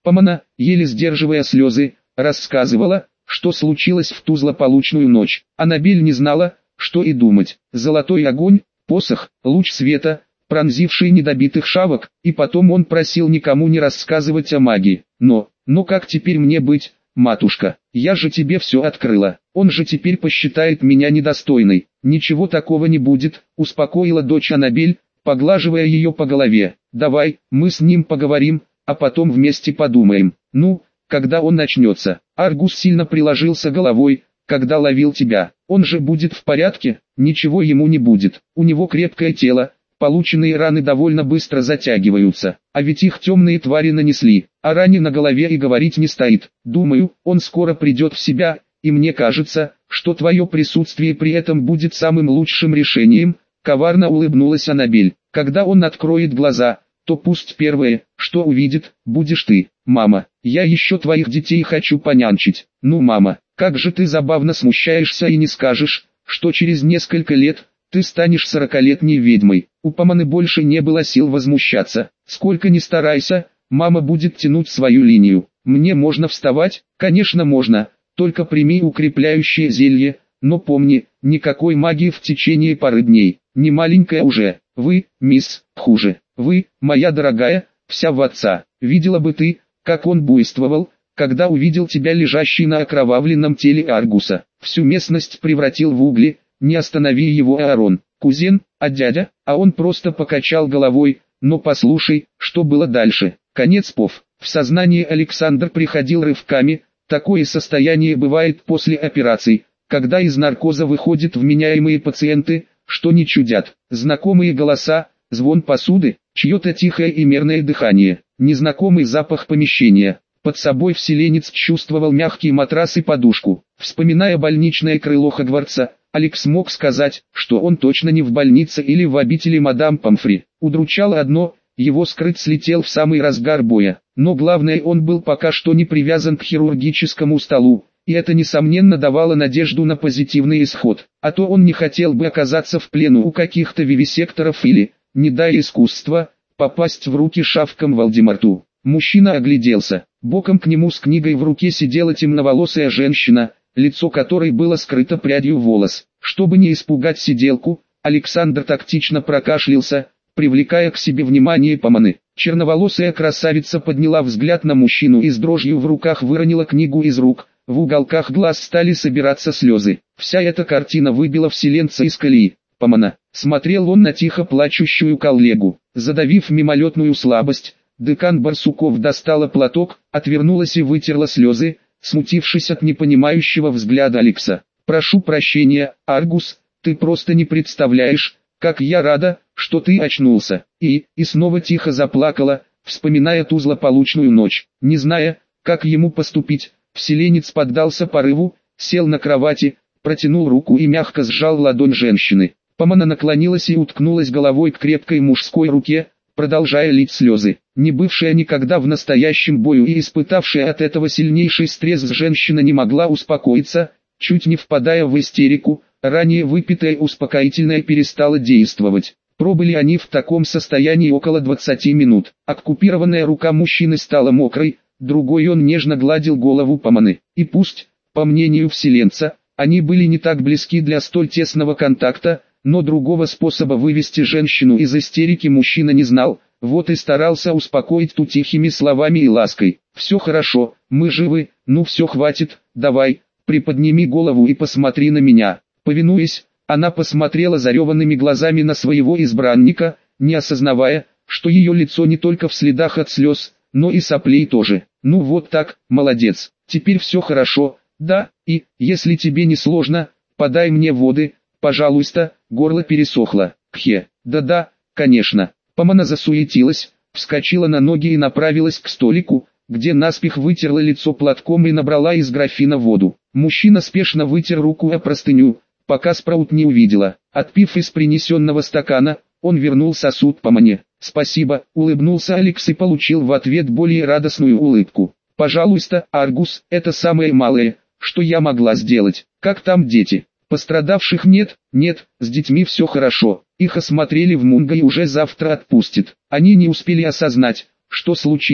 Помана, еле сдерживая слезы, рассказывала, что случилось в ту злополучную ночь. Аннабель не знала, что и думать. Золотой огонь, посох, луч света, пронзивший недобитых шавок, и потом он просил никому не рассказывать о магии. Но, но как теперь мне быть, матушка? Я же тебе все открыла. Он же теперь посчитает меня недостойной. Ничего такого не будет, успокоила дочь Аннабель, поглаживая ее по голове. Давай, мы с ним поговорим, а потом вместе подумаем. Ну, когда он начнется. Аргус сильно приложился головой, когда ловил тебя. Он же будет в порядке? Ничего ему не будет. У него крепкое тело, полученные раны довольно быстро затягиваются. А ведь их темные твари нанесли. О ране на голове и говорить не стоит. Думаю, он скоро придет в себя, и мне кажется, что твое присутствие при этом будет самым лучшим решением. Коварно улыбнулась Аннабель. Когда он откроет глаза, то пусть первое, что увидит, будешь ты. Мама, я еще твоих детей хочу понянчить. Ну, мама, как же ты забавно смущаешься и не скажешь, что через несколько лет ты станешь сорокалетней ведьмой. У Поманы больше не было сил возмущаться. Сколько ни старайся, мама будет тянуть свою линию. Мне можно вставать? Конечно можно, только прими укрепляющее зелье, но помни, никакой магии в течение пары дней. Не маленькая уже. Вы, мисс, хуже. Вы, моя дорогая, вся в отца. Видела бы ты, как он буйствовал, когда увидел тебя лежащей на окровавленном теле Аргуса. Всю местность превратил в угли, не останови его, Аарон. Кузен, а дядя? А он просто покачал головой. Но послушай, что было дальше. Конец пов. В сознание Александр приходил рывками. Такое состояние бывает после операций, когда из наркоза выходят вменяемые пациенты, что не чудят. Знакомые голоса, звон посуды, чье-то тихое и мерное дыхание, незнакомый запах помещения. Под собой вселенец чувствовал мягкий матрас и подушку. Вспоминая больничное крыло Хогвартса, Алекс мог сказать, что он точно не в больнице или в обители мадам Помфри. Удручало одно, его скрыт слетел в самый разгар боя. Но главное, он был пока что не привязан к хирургическому столу, и это несомненно давало надежду на позитивный исход. А то он не хотел бы оказаться в плену у каких-то вивисекторов или, не дай искусства, попасть в руки шавкам Волдеморту. Мужчина огляделся. Боком к нему с книгой в руке сидела темноволосая женщина, лицо которой было скрыто прядью волос. Чтобы не испугать сиделку, Александр тактично прокашлялся, привлекая к себе внимание Поманы. Черноволосая красавица подняла взгляд на мужчину и с дрожью в руках выронила книгу из рук. В уголках глаз стали собираться слезы. Вся эта картина выбила вселенца из колеи. Помана. Смотрел он на тихо плачущую коллегу. Задавив мимолетную слабость, декан Барсуков достала платок, отвернулась и вытерла слезы, смутившись от непонимающего взгляда Алекса. «Прошу прощения, Аргус, ты просто не представляешь, как я рада, что ты очнулся». И, и снова тихо заплакала, вспоминая ту злополучную ночь. Не зная, как ему поступить, вселенец поддался порыву, сел на кровати, протянул руку и мягко сжал ладонь женщины. Помана наклонилась и уткнулась головой к крепкой мужской руке, продолжая лить слезы. Не бывшая никогда в настоящем бою и испытавшая от этого сильнейший стресс, женщина не могла успокоиться, чуть не впадая в истерику. Ранее выпитое успокоительное перестало действовать. Пробыли они в таком состоянии около двадцати минут. Оккупированная рука мужчины стала мокрой, другой он нежно гладил голову Поманы. И пусть, по мнению вселенца, они были не так близки для столь тесного контакта, но другого способа вывести женщину из истерики мужчина не знал, вот и старался успокоить ту тихими словами и лаской. «Все хорошо, мы живы, ну все хватит, давай, приподними голову и посмотри на меня». Повинуясь, она посмотрела зареванными глазами на своего избранника, не осознавая, что ее лицо не только в следах от слез, но и соплей тоже. «Ну вот так, молодец, теперь все хорошо, да, и, если тебе не сложно, подай мне воды, пожалуйста», горло пересохло. «Кхе, да-да, конечно». Помана засуетилась, вскочила на ноги и направилась к столику, где наспех вытерла лицо платком и набрала из графина воду. Мужчина спешно вытер руку о простыню, пока Спраут не увидела. Отпив из принесенного стакана, он вернул сосуд Помане. «Спасибо», — улыбнулся Алекс и получил в ответ более радостную улыбку. «Пожалуйста, Аргус, это самое малое, что я могла сделать. Как там дети? Пострадавших нет?» «Нет, с детьми все хорошо. Их осмотрели в Мунго и уже завтра отпустят». Они не успели осознать, что случилось,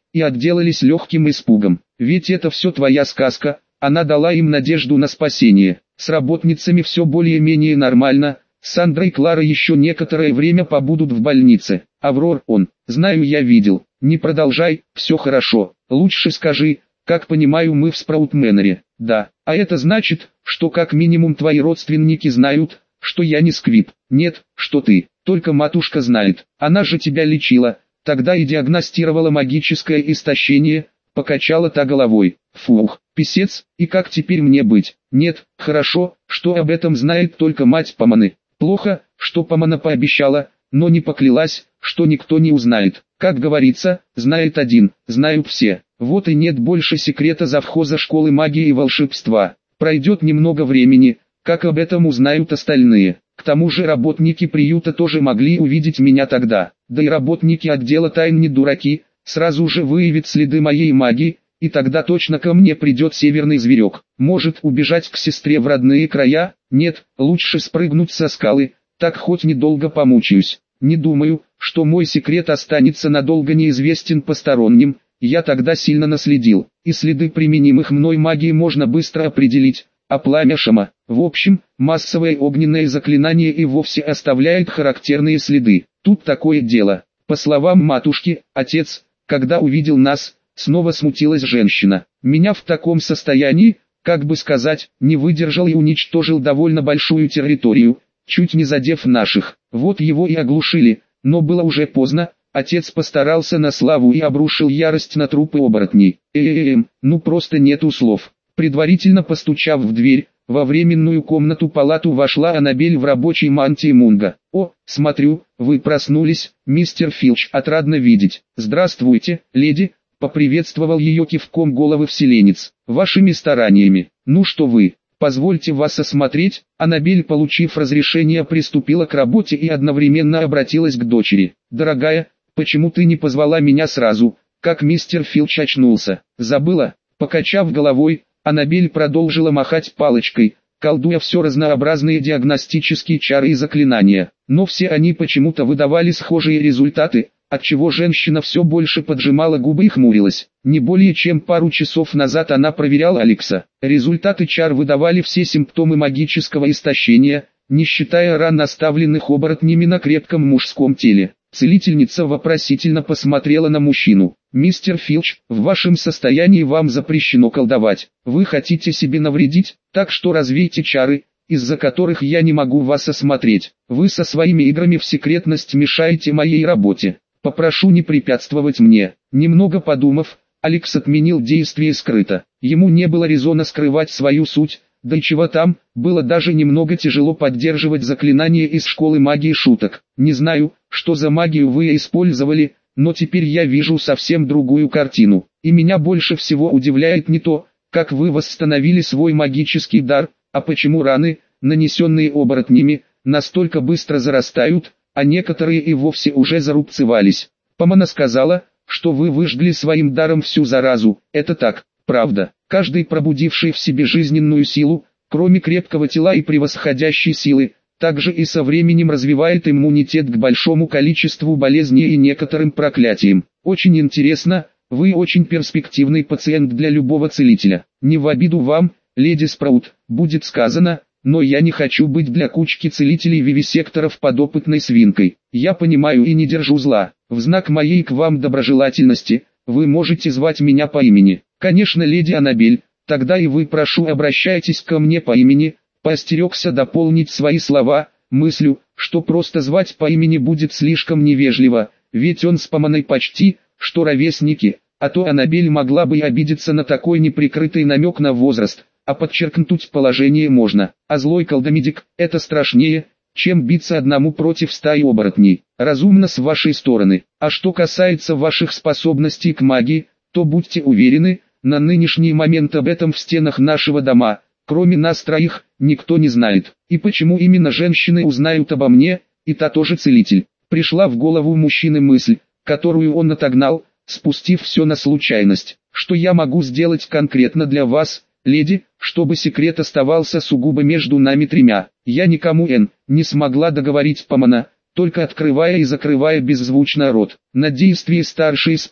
и отделались легким испугом. Ведь это все твоя сказка, она дала им надежду на спасение. С работницами все более-менее нормально, Сандра и Клара еще некоторое время побудут в больнице. Аврор, он, знаю, я видел. Не продолжай, все хорошо. Лучше скажи, как понимаю, мы в Спраут-Мэннере. Да, а это значит, что как минимум твои родственники знают, что я не Сквиб. Нет, что ты. Только матушка знает. Она же тебя лечила. Тогда и диагностировала магическое истощение. Покачала та головой. Фух, писец, и как теперь мне быть? Нет, хорошо, что об этом знает только мать Поманы. Плохо, что Помана пообещала, но не поклялась, что никто не узнает. Как говорится, знает один, знают все. Вот и нет больше секрета завхоза школы магии и волшебства. Пройдет немного времени, как об этом узнают остальные. К тому же работники приюта тоже могли увидеть меня тогда. Да и работники отдела тайн не дураки, сразу же выявят следы моей магии, и тогда точно ко мне придет северный зверек. Может убежать к сестре в родные края? Нет, лучше спрыгнуть со скалы, так хоть недолго помучаюсь. Не думаю, что мой секрет останется надолго неизвестен посторонним, я тогда сильно наследил, и следы применимых мной магии можно быстро определить, а пламя Шама, в общем, массовое огненное заклинание и вовсе оставляет характерные следы. Тут такое дело. По словам матушки, отец, когда увидел нас, снова смутилась женщина. Меня в таком состоянии, как бы сказать, не выдержал и уничтожил довольно большую территорию, чуть не задев наших. Вот его и оглушили, но было уже поздно, отец постарался на славу и обрушил ярость на трупы оборотней. Эм, ну просто нету слов. Предварительно постучав в дверь, во временную комнату-палату вошла Аннабель в рабочей мантии Мунга. «О, смотрю, вы проснулись, мистер Филч, отрадно видеть. Здравствуйте, леди», — поприветствовал ее кивком головы вселенец. «Вашими стараниями. Ну что вы, позвольте вас осмотреть». Аннабель, получив разрешение, приступила к работе и одновременно обратилась к дочери. «Дорогая, почему ты не позвала меня сразу, как мистер Филч очнулся? Забыла?» Покачав головой, Аннабель продолжила махать палочкой, колдуя все разнообразные диагностические чары и заклинания. Но все они почему-то выдавали схожие результаты, отчего женщина все больше поджимала губы и хмурилась. Не более чем пару часов назад она проверяла Алекса. Результаты чар выдавали все симптомы магического истощения, не считая ран, оставленных оборотнями на крепком мужском теле. Целительница вопросительно посмотрела на мужчину. «Мистер Филч, в вашем состоянии вам запрещено колдовать. Вы хотите себе навредить, так что развейте чары, из-за которых я не могу вас осмотреть. Вы со своими играми в секретность мешаете моей работе. Попрошу не препятствовать мне». Немного подумав, Алекс отменил действие скрыто. Ему не было резона скрывать свою суть, да и чего там, было даже немного тяжело поддерживать заклинания из школы магии шуток. «Не знаю, что за магию вы использовали, но теперь я вижу совсем другую картину. И меня больше всего удивляет не то, как вы восстановили свой магический дар, а почему раны, нанесенные оборотнями, настолько быстро зарастают, а некоторые и вовсе уже зарубцевались. Помана сказала, что вы выжгли своим даром всю заразу. Это так, правда. Каждый, пробудивший в себе жизненную силу, кроме крепкого тела и превосходящей силы, также и со временем развивает иммунитет к большому количеству болезней и некоторым проклятиям. Очень интересно, вы очень перспективный пациент для любого целителя. Не в обиду вам, леди Спраут, будет сказано, но я не хочу быть для кучки целителей-вивисекторов подопытной свинкой. Я понимаю и не держу зла. В знак моей к вам доброжелательности, вы можете звать меня по имени. Конечно, леди Аннабель, тогда и вы, прошу, обращайтесь ко мне по имени. Поостерегся дополнить свои слова, мыслью, что просто звать по имени будет слишком невежливо, ведь он с Поманой почти, что ровесники, а то Аннабель могла бы и обидеться на такой неприкрытый намек на возраст, а подчеркнуть положение можно. А злой колдомедик – это страшнее, чем биться одному против стаи оборотней. Разумно с вашей стороны. А что касается ваших способностей к магии, то будьте уверены, на нынешний момент об этом в стенах нашего дома, кроме нас троих, никто не знает. И почему именно женщины узнают обо мне, и та тоже целитель. Пришла в голову мужчины мысль, которую он отогнал, спустив все на случайность. Что я могу сделать конкретно для вас, леди, чтобы секрет оставался сугубо между нами тремя? Я никому Н, не смогла договорить Помана, только открывая и закрывая беззвучно рот. На действие старшей Спраут,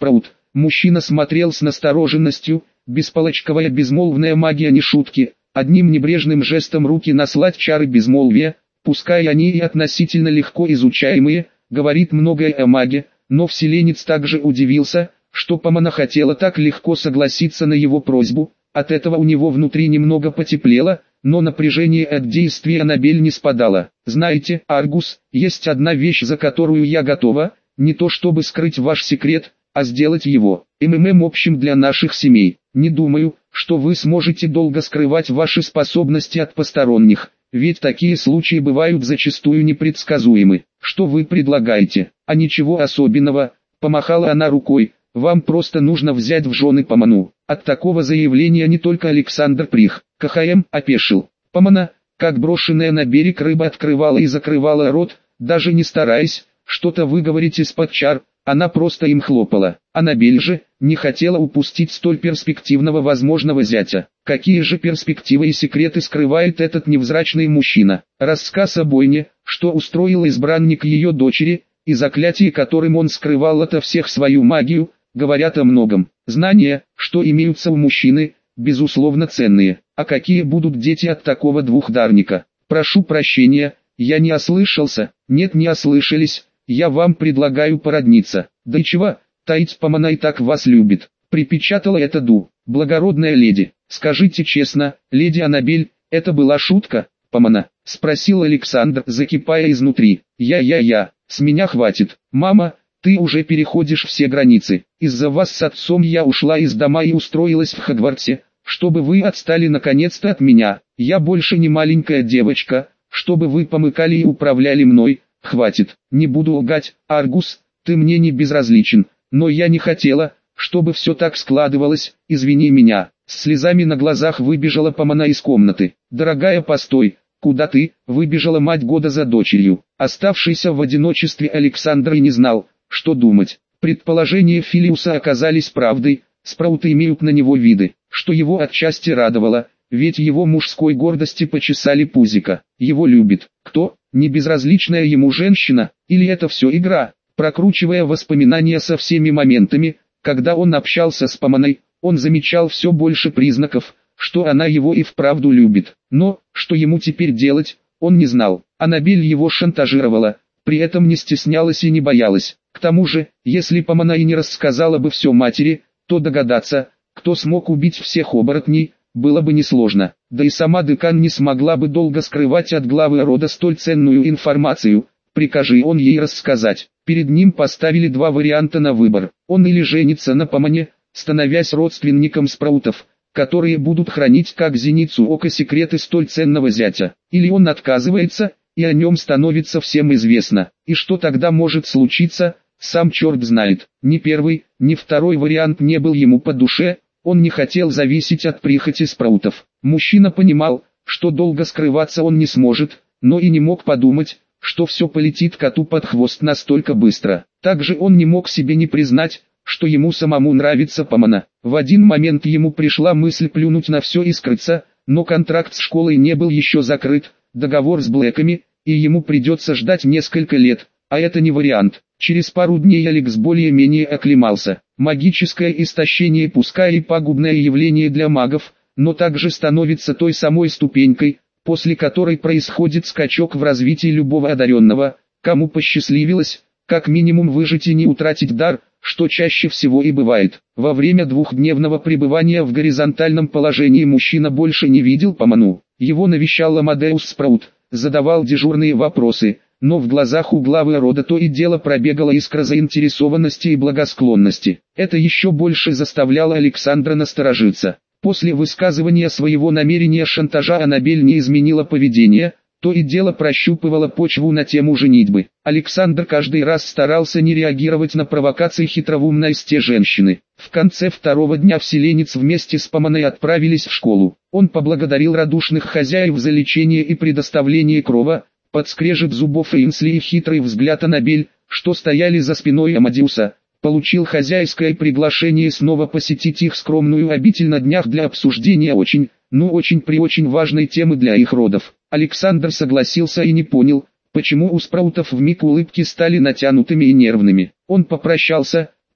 Мужчина смотрел с настороженностью, бесполочковая безмолвная магия не шутки, одним небрежным жестом руки наслать чары безмолвия, пускай они и относительно легко изучаемые, говорит многое о маге, но вселенец также удивился, что Помана хотела так легко согласиться на его просьбу, от этого у него внутри немного потеплело, но напряжение от действия Анабель не спадало. «Знаете, Аргус, есть одна вещь, за которую я готова, не то чтобы скрыть ваш секрет, а сделать его МММ общим для наших семей. Не думаю, что вы сможете долго скрывать ваши способности от посторонних, ведь такие случаи бывают зачастую непредсказуемы. Что вы предлагаете?» «А ничего особенного», — помахала она рукой, — «вам просто нужно взять в жены Поману». От такого заявления не только Александр Прих, КХМ, опешил. Помана, как брошенная на берег рыба, открывала и закрывала рот, даже не стараясь что-то выговорить из-под чар, она просто им хлопала. Анабель же не хотела упустить столь перспективного возможного зятя. Какие же перспективы и секреты скрывает этот невзрачный мужчина? Рассказ о бойне, что устроил избранник ее дочери, и заклятие, которым он скрывал ото всех свою магию, говорят о многом. Знания, что имеются у мужчины, безусловно ценные. А какие будут дети от такого двухдарника? Прошу прощения, я не ослышался. Нет, не ослышались. Я вам предлагаю породниться. Да и чего, таить Помана и так вас любит. Припечатала это Ду. Благородная леди, скажите честно, леди Анабель, это была шутка? Помана, спросил Александр, закипая изнутри. Я-я-я, с меня хватит. Мама, ты уже переходишь все границы. Из-за вас с отцом я ушла из дома и устроилась в Хогвартсе, чтобы вы отстали наконец-то от меня. Я больше не маленькая девочка, чтобы вы помыкали и управляли мной. Хватит, не буду лгать, Аргус, ты мне не безразличен, но я не хотела, чтобы все так складывалось, извини меня. С слезами на глазах выбежала Помана из комнаты. Дорогая, постой, куда ты? Выбежала мать года за дочерью. Оставшийся в одиночестве Александр и не знал, что думать. Предположения Филиуса оказались правдой, спрауты имеют на него виды, что его отчасти радовало, ведь его мужской гордости почесали пузика. Его любит. Кто? Не безразличная ему женщина, или это все игра? Прокручивая воспоминания со всеми моментами, когда он общался с Поманой, он замечал все больше признаков, что она его и вправду любит. Но, что ему теперь делать, он не знал. Анабель его шантажировала, при этом не стеснялась и не боялась. К тому же, если Помана и не рассказала бы все матери, то догадаться, кто смог убить всех оборотней, было бы несложно. Да и сама декан не смогла бы долго скрывать от главы рода столь ценную информацию, прикажи он ей рассказать. Перед ним поставили два варианта на выбор. Он или женится на Помане, становясь родственником спраутов, которые будут хранить как зеницу ока секреты столь ценного зятя. Или он отказывается, и о нем становится всем известно. И что тогда может случиться, сам черт знает. Ни первый, ни второй вариант не был ему по душе. Он не хотел зависеть от прихоти спраутов. Мужчина понимал, что долго скрываться он не сможет, но и не мог подумать, что все полетит коту под хвост настолько быстро. Также он не мог себе не признать, что ему самому нравится Помана. В один момент ему пришла мысль плюнуть на все и скрыться, но контракт с школой не был еще закрыт, договор с Блэками, и ему придется ждать несколько лет, а это не вариант. Через пару дней Алекс более-менее оклемался. Магическое истощение пускай и пагубное явление для магов, но также становится той самой ступенькой, после которой происходит скачок в развитии любого одаренного, кому посчастливилось, как минимум выжить и не утратить дар, что чаще всего и бывает. Во время двухдневного пребывания в горизонтальном положении мужчина больше не видел Поману. Его навещал Амадеус Спраут, задавал дежурные вопросы, но в глазах у главы рода то и дело пробегала искра заинтересованности и благосклонности. Это еще больше заставляло Александра насторожиться. После высказывания своего намерения шантажа Анабель не изменила поведение, то и дело прощупывала почву на тему женитьбы. Александр каждый раз старался не реагировать на провокации хитроумности женщины. В конце второго дня вселенец вместе с Поманой отправились в школу. Он поблагодарил радушных хозяев за лечение и предоставление крова, под скрежет зубов Эйнсли и хитрый взгляд Анабель, что стояли за спиной Амадиуса, получил хозяйское приглашение снова посетить их скромную обитель на днях для обсуждения очень, ну очень при очень важной темы для их родов. Александр согласился и не понял, почему у спраутов вмиг улыбки стали натянутыми и нервными. Он попрощался,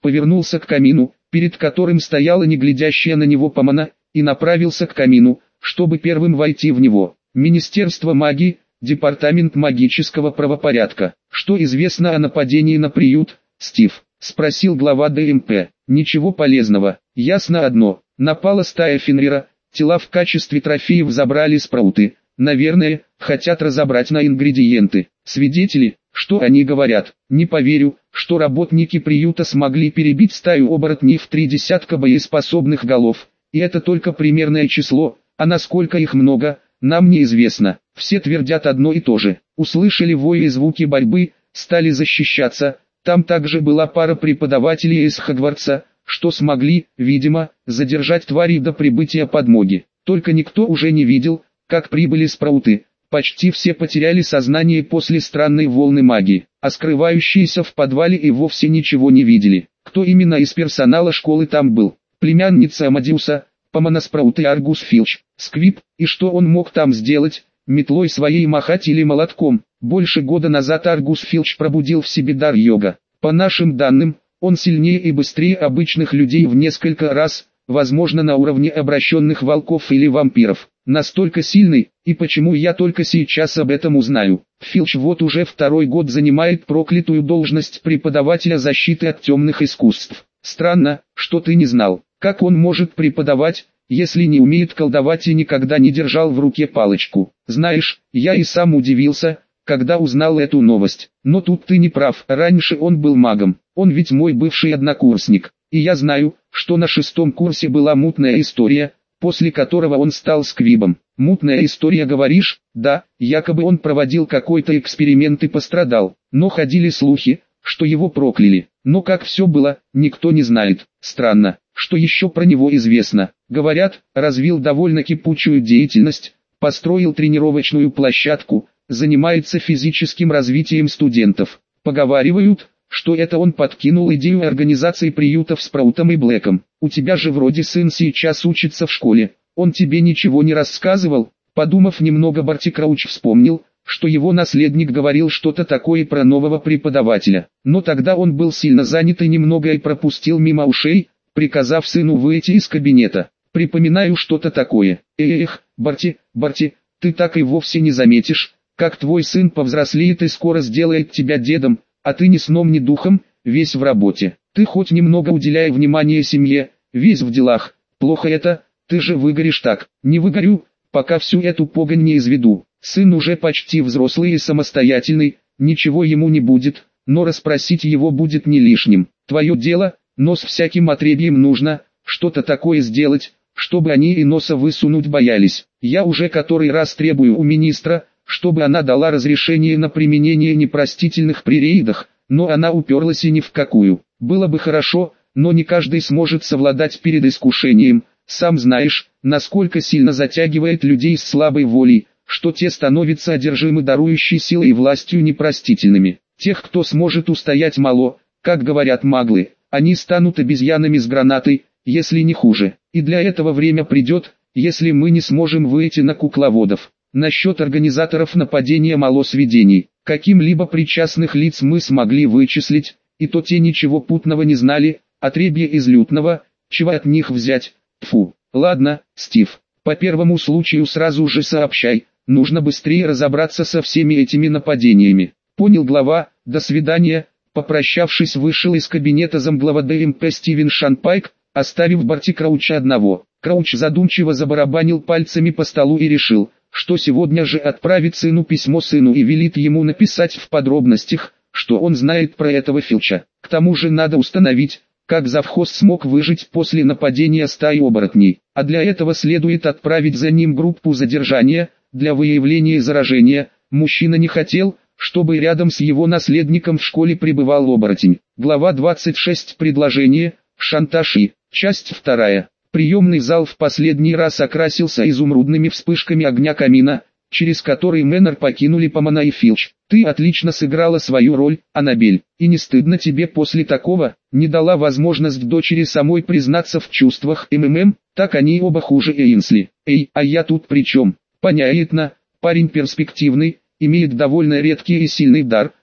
повернулся к камину, перед которым стояла неглядящая на него Помана, и направился к камину, чтобы первым войти в него. Министерство магии, Департамент магического правопорядка. Что известно о нападении на приют, Стив? Спросил глава ДМП. Ничего полезного. Ясно одно. Напала стая Фенрира, тела в качестве трофеев забрали спрауты. Наверное, хотят разобрать на ингредиенты. Свидетели, что они говорят? Не поверю, что работники приюта смогли перебить стаю оборотней в три десятка боеспособных голов. И это только примерное число, а насколько их много, нам неизвестно. Все твердят одно и то же. Услышали вой и звуки борьбы, стали защищаться. Там также была пара преподавателей из Хогвартса, что смогли, видимо, задержать тварей до прибытия подмоги. Только никто уже не видел, как прибыли спрауты. Почти все потеряли сознание после странной волны магии, а скрывающиеся в подвале и вовсе ничего не видели. Кто именно из персонала школы там был? Племянница Амадиуса, Помана Спраут и Аргус Филч, Сквиб, и что он мог там сделать? Метлой своей махать или молотком? Больше года назад Аргус Филч пробудил в себе дар йога. По нашим данным, он сильнее и быстрее обычных людей в несколько раз, возможно на уровне обращенных волков или вампиров. Настолько сильный, и почему я только сейчас об этом узнаю? Филч вот уже второй год занимает проклятую должность преподавателя защиты от темных искусств. Странно, что ты не знал. Как он может преподавать, если не умеет колдовать и никогда не держал в руке палочку? Знаешь, я и сам удивился, когда узнал эту новость. Но тут ты не прав, раньше он был магом, он ведь мой бывший однокурсник. И я знаю, что на шестом курсе была мутная история, после которого он стал сквибом. Мутная история, говоришь? Да, якобы он проводил какой-то эксперимент и пострадал. Но ходили слухи, что его прокляли. Но как все было, никто не знает. Странно, что еще про него известно. Говорят, развил довольно кипучую деятельность, построил тренировочную площадку, занимается физическим развитием студентов. Поговаривают, что это он подкинул идею организации приютов Спраутом и Блэком. У тебя же вроде сын сейчас учится в школе. Он тебе ничего не рассказывал? Подумав немного, Барти Крауч вспомнил, что его наследник говорил что-то такое про нового преподавателя. Но тогда он был сильно занят и немного и пропустил мимо ушей, приказав сыну выйти из кабинета. Припоминаю что-то такое. Эх, Барти, Барти, ты так и вовсе не заметишь, как твой сын повзрослеет и скоро сделает тебя дедом, а ты ни сном ни духом, весь в работе. Ты хоть немного уделяй внимание семье, весь в делах. Плохо это, ты же выгоришь так. Не выгорю, пока всю эту погонь не изведу. Сын уже почти взрослый и самостоятельный, ничего ему не будет, но расспросить его будет не лишним. Твое дело, но с всяким отребьем нужно что-то такое сделать, чтобы они и носа высунуть боялись. Я уже который раз требую у министра, чтобы она дала разрешение на применение непростительных при рейдах, но она уперлась и ни в какую. Было бы хорошо, но не каждый сможет совладать перед искушением. Сам знаешь, насколько сильно затягивает людей с слабой волей, что те становятся одержимы дарующей силой и властью непростительными. Тех, кто сможет устоять, мало, как говорят маглы, они станут обезьянами с гранатой, если не хуже. И для этого время придет, если мы не сможем выйти на кукловодов. Насчет организаторов нападения мало сведений. Каким-либо причастных лиц мы смогли вычислить, и то те ничего путного не знали, отребье из лютного, чего от них взять. Тьфу. Ладно, Стив, по первому случаю сразу же сообщай, нужно быстрее разобраться со всеми этими нападениями. Понял, глава, до свидания. Попрощавшись, вышел из кабинета замглава ДМП Стивен Шанпайк, оставив Барти Крауча одного. Крауч задумчиво забарабанил пальцами по столу и решил, что сегодня же отправит сыну письмо сыну и велит ему написать в подробностях, что он знает про этого Филча. К тому же надо установить, как завхоз смог выжить после нападения стаи оборотней, а для этого следует отправить за ним группу задержания, для выявления заражения. Мужчина не хотел, чтобы рядом с его наследником в школе пребывал оборотень. Глава двадцать шесть. Предложение, шантаж и часть вторая. Приемный зал в последний раз окрасился изумрудными вспышками огня камина, через который Мэннер покинули Помана и Филч. Ты отлично сыграла свою роль, Аннабель, и не стыдно тебе после такого? Не дала возможность дочери самой признаться в чувствах. МММ, так они оба хуже Эйнсли. Эй, а я тут при чем? Понятно, парень перспективный, имеет довольно редкий и сильный дар,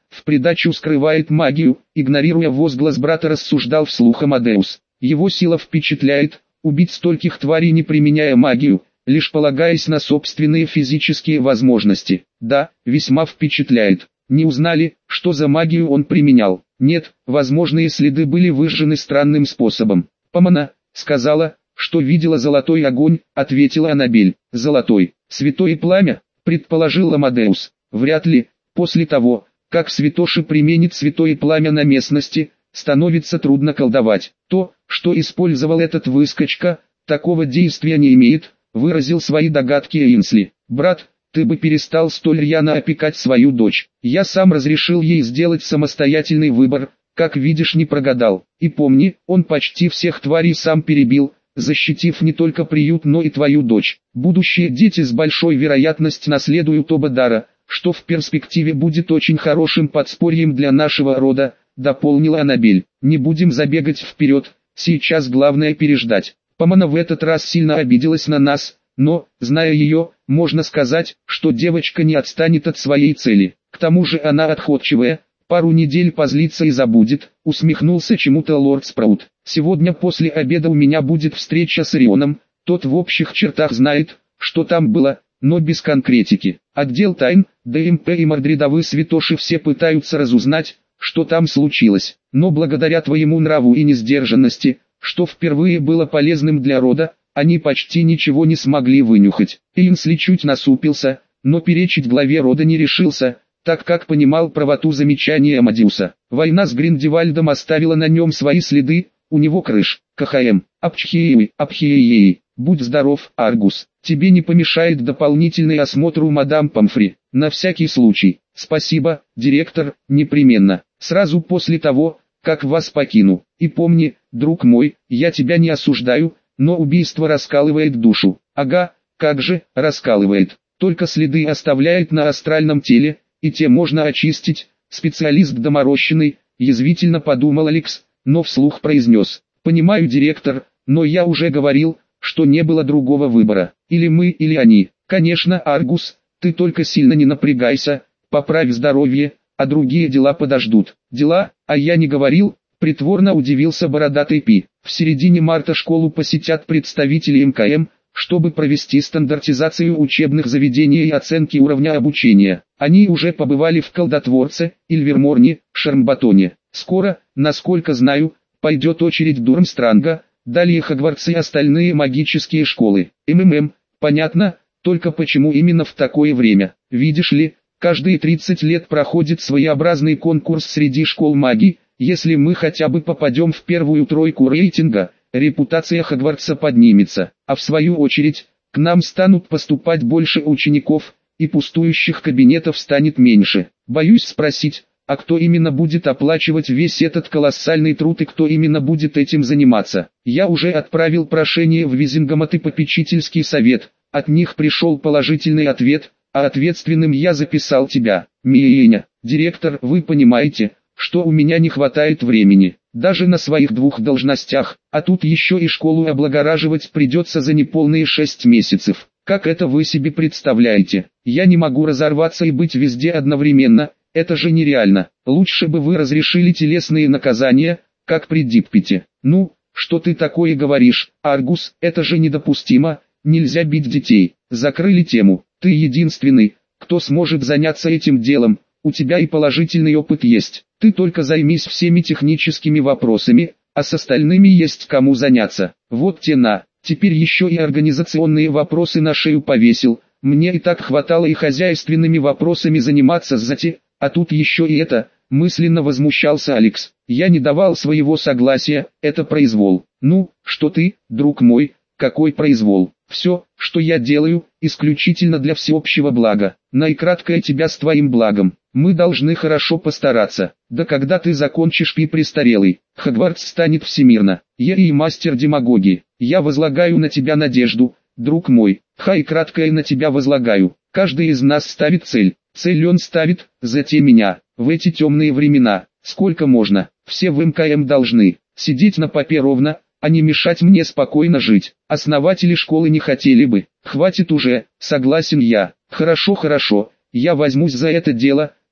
в придачу скрывает магию, игнорируя возглас брата, рассуждал вслух Амадеус. Его сила впечатляет, убить стольких тварей не применяя магию, лишь полагаясь на собственные физические возможности. Да, весьма впечатляет. Не узнали, что за магию он применял? Нет, возможные следы были выжжены странным способом. Помана сказала, что видела золотой огонь, ответила Аннабель. Золотой, святое пламя, предположил Амадеус. Вряд ли, после того, как святоши применит святое пламя на местности, становится трудно колдовать. То, что использовал этот выскочка, такого действия не имеет, выразил свои догадки Эйнсли. Брат, ты бы перестал столь рьяно опекать свою дочь. Я сам разрешил ей сделать самостоятельный выбор, как видишь, не прогадал. И помни, он почти всех тварей сам перебил, защитив не только приют, но и твою дочь. Будущие дети с большой вероятностью наследуют оба дара, что в перспективе будет очень хорошим подспорьем для нашего рода, дополнила Аннабель. Не будем забегать вперед, сейчас главное переждать. Помана в этот раз сильно обиделась на нас, но, зная ее, можно сказать, что девочка не отстанет от своей цели. К тому же она отходчивая, пару недель позлится и забудет, усмехнулся чему-то лорд Спраут. Сегодня после обеда у меня будет встреча с Орионом, тот в общих чертах знает, что там было, но без конкретики. Отдел тайн, ДМП и мордридовые святоши все пытаются разузнать, что там случилось, но благодаря твоему нраву и несдержанности, что впервые было полезным для рода, они почти ничего не смогли вынюхать. Эйнсли чуть насупился, но перечить главе рода не решился, так как понимал правоту замечания Амадеуса. Война с Гриндевальдом оставила на нем свои следы, у него крыш. КХМ, Апчхиеи, Апхиеи, будь здоров, Аргус, тебе не помешает дополнительный осмотр у мадам Помфри, на всякий случай. Спасибо, директор, непременно, сразу после того, как вас покину. И помни, друг мой, я тебя не осуждаю, но убийство раскалывает душу. Ага, как же, раскалывает. Только следы оставляет на астральном теле, и те можно очистить. Специалист доморощенный, язвительно подумал Алекс, но вслух произнес. Понимаю, директор, но я уже говорил, что не было другого выбора. Или мы, или они. Конечно, Аргус, ты только сильно не напрягайся, поправь здоровье, а другие дела подождут. Дела, а я не говорил, притворно удивился бородатый Пи. В середине марта школу посетят представители МКМ, чтобы провести стандартизацию учебных заведений и оценки уровня обучения. Они уже побывали в Колдотворце, Ильверморне, Шармбатоне. Скоро, насколько знаю, пойдет очередь Дурмстранга, далее Хогвартс и остальные магические школы. МММ, понятно, только почему именно в такое время? Видишь ли, каждые тридцать лет проходит своеобразный конкурс среди школ магии. Если мы хотя бы попадем в первую тройку рейтинга, репутация Хогвартса поднимется, а в свою очередь, к нам станут поступать больше учеников, и пустующих кабинетов станет меньше. Боюсь спросить, а кто именно будет оплачивать весь этот колоссальный труд и кто именно будет этим заниматься? Я уже отправил прошение в Визингомат и попечительский совет, от них пришел положительный ответ, а ответственным я записал тебя, Миеня. Директор, вы понимаете, что у меня не хватает времени, даже на своих двух должностях, а тут еще и школу облагораживать придется за неполные шесть месяцев. Как это вы себе представляете? Я не могу разорваться и быть везде одновременно, это же нереально. Лучше бы вы разрешили телесные наказания, как при Диппете. Ну, что ты такое говоришь, Аргус, это же недопустимо, нельзя бить детей. Закрыли тему, ты единственный, кто сможет заняться этим делом, у тебя и положительный опыт есть. Ты только займись всеми техническими вопросами, а с остальными есть кому заняться. Вот те на, теперь еще и организационные вопросы на шею повесил. Мне и так хватало и хозяйственными вопросами заниматься сзади, а тут еще и это, мысленно возмущался Алекс. Я не давал своего согласия, это произвол. Ну, что ты, друг мой, какой произвол? Все, что я делаю, исключительно для всеобщего блага. Наикраткое тебя с твоим благом. Мы должны хорошо постараться. Да когда ты закончишь, Пи престарелый, Хогвартс станет всемирно. Я и мастер демагогии. Я возлагаю на тебя надежду, друг мой. Ха и краткое на тебя возлагаю. Каждый из нас ставит цель. Цель он ставит, затем меня. В эти темные времена, сколько можно, все в МКМ должны сидеть на попе ровно, а не мешать мне спокойно жить. Основатели школы не хотели бы. Хватит уже, согласен я. Хорошо, хорошо, я возьмусь за это дело,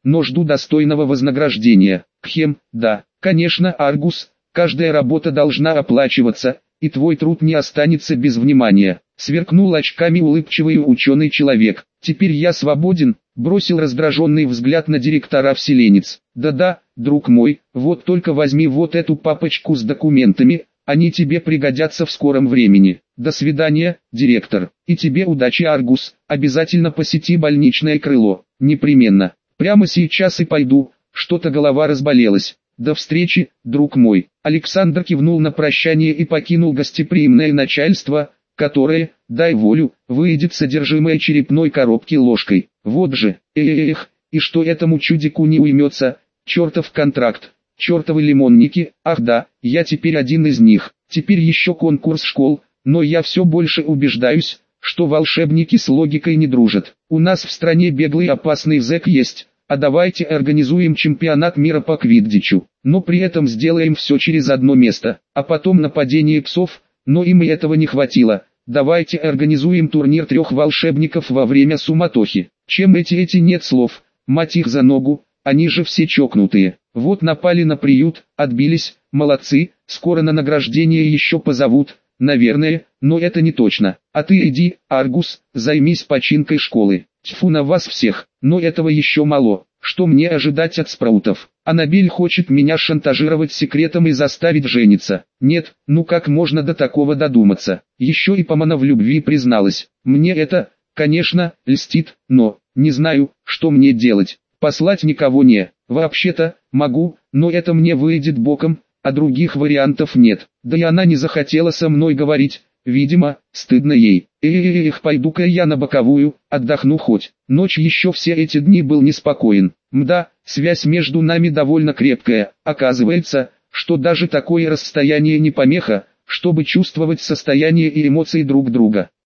но жду достойного вознаграждения. Кхем, да, конечно, Аргус, каждая работа должна оплачиваться, и твой труд не останется без внимания. Сверкнул очками улыбчивый ученый человек. Теперь я свободен, бросил раздраженный взгляд на директора вселенец. Да-да, друг мой, вот только возьми вот эту папочку с документами, они тебе пригодятся в скором времени. До свидания, директор. И тебе удачи, Аргус, обязательно посети больничное крыло. Непременно. Прямо сейчас и пойду, что-то голова разболелась. До встречи, друг мой. Александр кивнул на прощание и покинул гостеприимное начальство, которое, дай волю, выедет содержимое черепной коробки ложкой. Вот же, эх, и что этому чудику не уймется, чертов контракт, чертовы лимонники, ах да, я теперь один из них. Теперь еще конкурс школ, но я все больше убеждаюсь, что волшебники с логикой не дружат. У нас в стране беглый опасный зэк есть. А давайте организуем чемпионат мира по квиддичу, но при этом сделаем все через одно место, а потом нападение псов, но им и этого не хватило. Давайте организуем турнир трех волшебников во время суматохи. Чем эти эти нет слов, мать их за ногу, они же все чокнутые. Вот напали на приют, отбились, молодцы, скоро на награждение еще позовут, наверное, но это не точно. А ты иди, Аргус, займись починкой школы. Тьфу на вас всех, но этого еще мало. Что мне ожидать от спраутов? Анабель хочет меня шантажировать секретом и заставить жениться. Нет, ну как можно до такого додуматься? Еще и Помана в любви призналась. Мне это, конечно, льстит, но, не знаю, что мне делать. Послать никого не. Вообще-то, могу, но это мне выйдет боком, а других вариантов нет. Да и она не захотела со мной говорить. Видимо, стыдно ей. Эх, пойду-ка я на боковую, отдохну хоть. Ночь еще все эти дни был неспокоен. Мда, связь между нами довольно крепкая. Оказывается, что даже такое расстояние не помеха, чтобы чувствовать состояние и эмоции друг друга.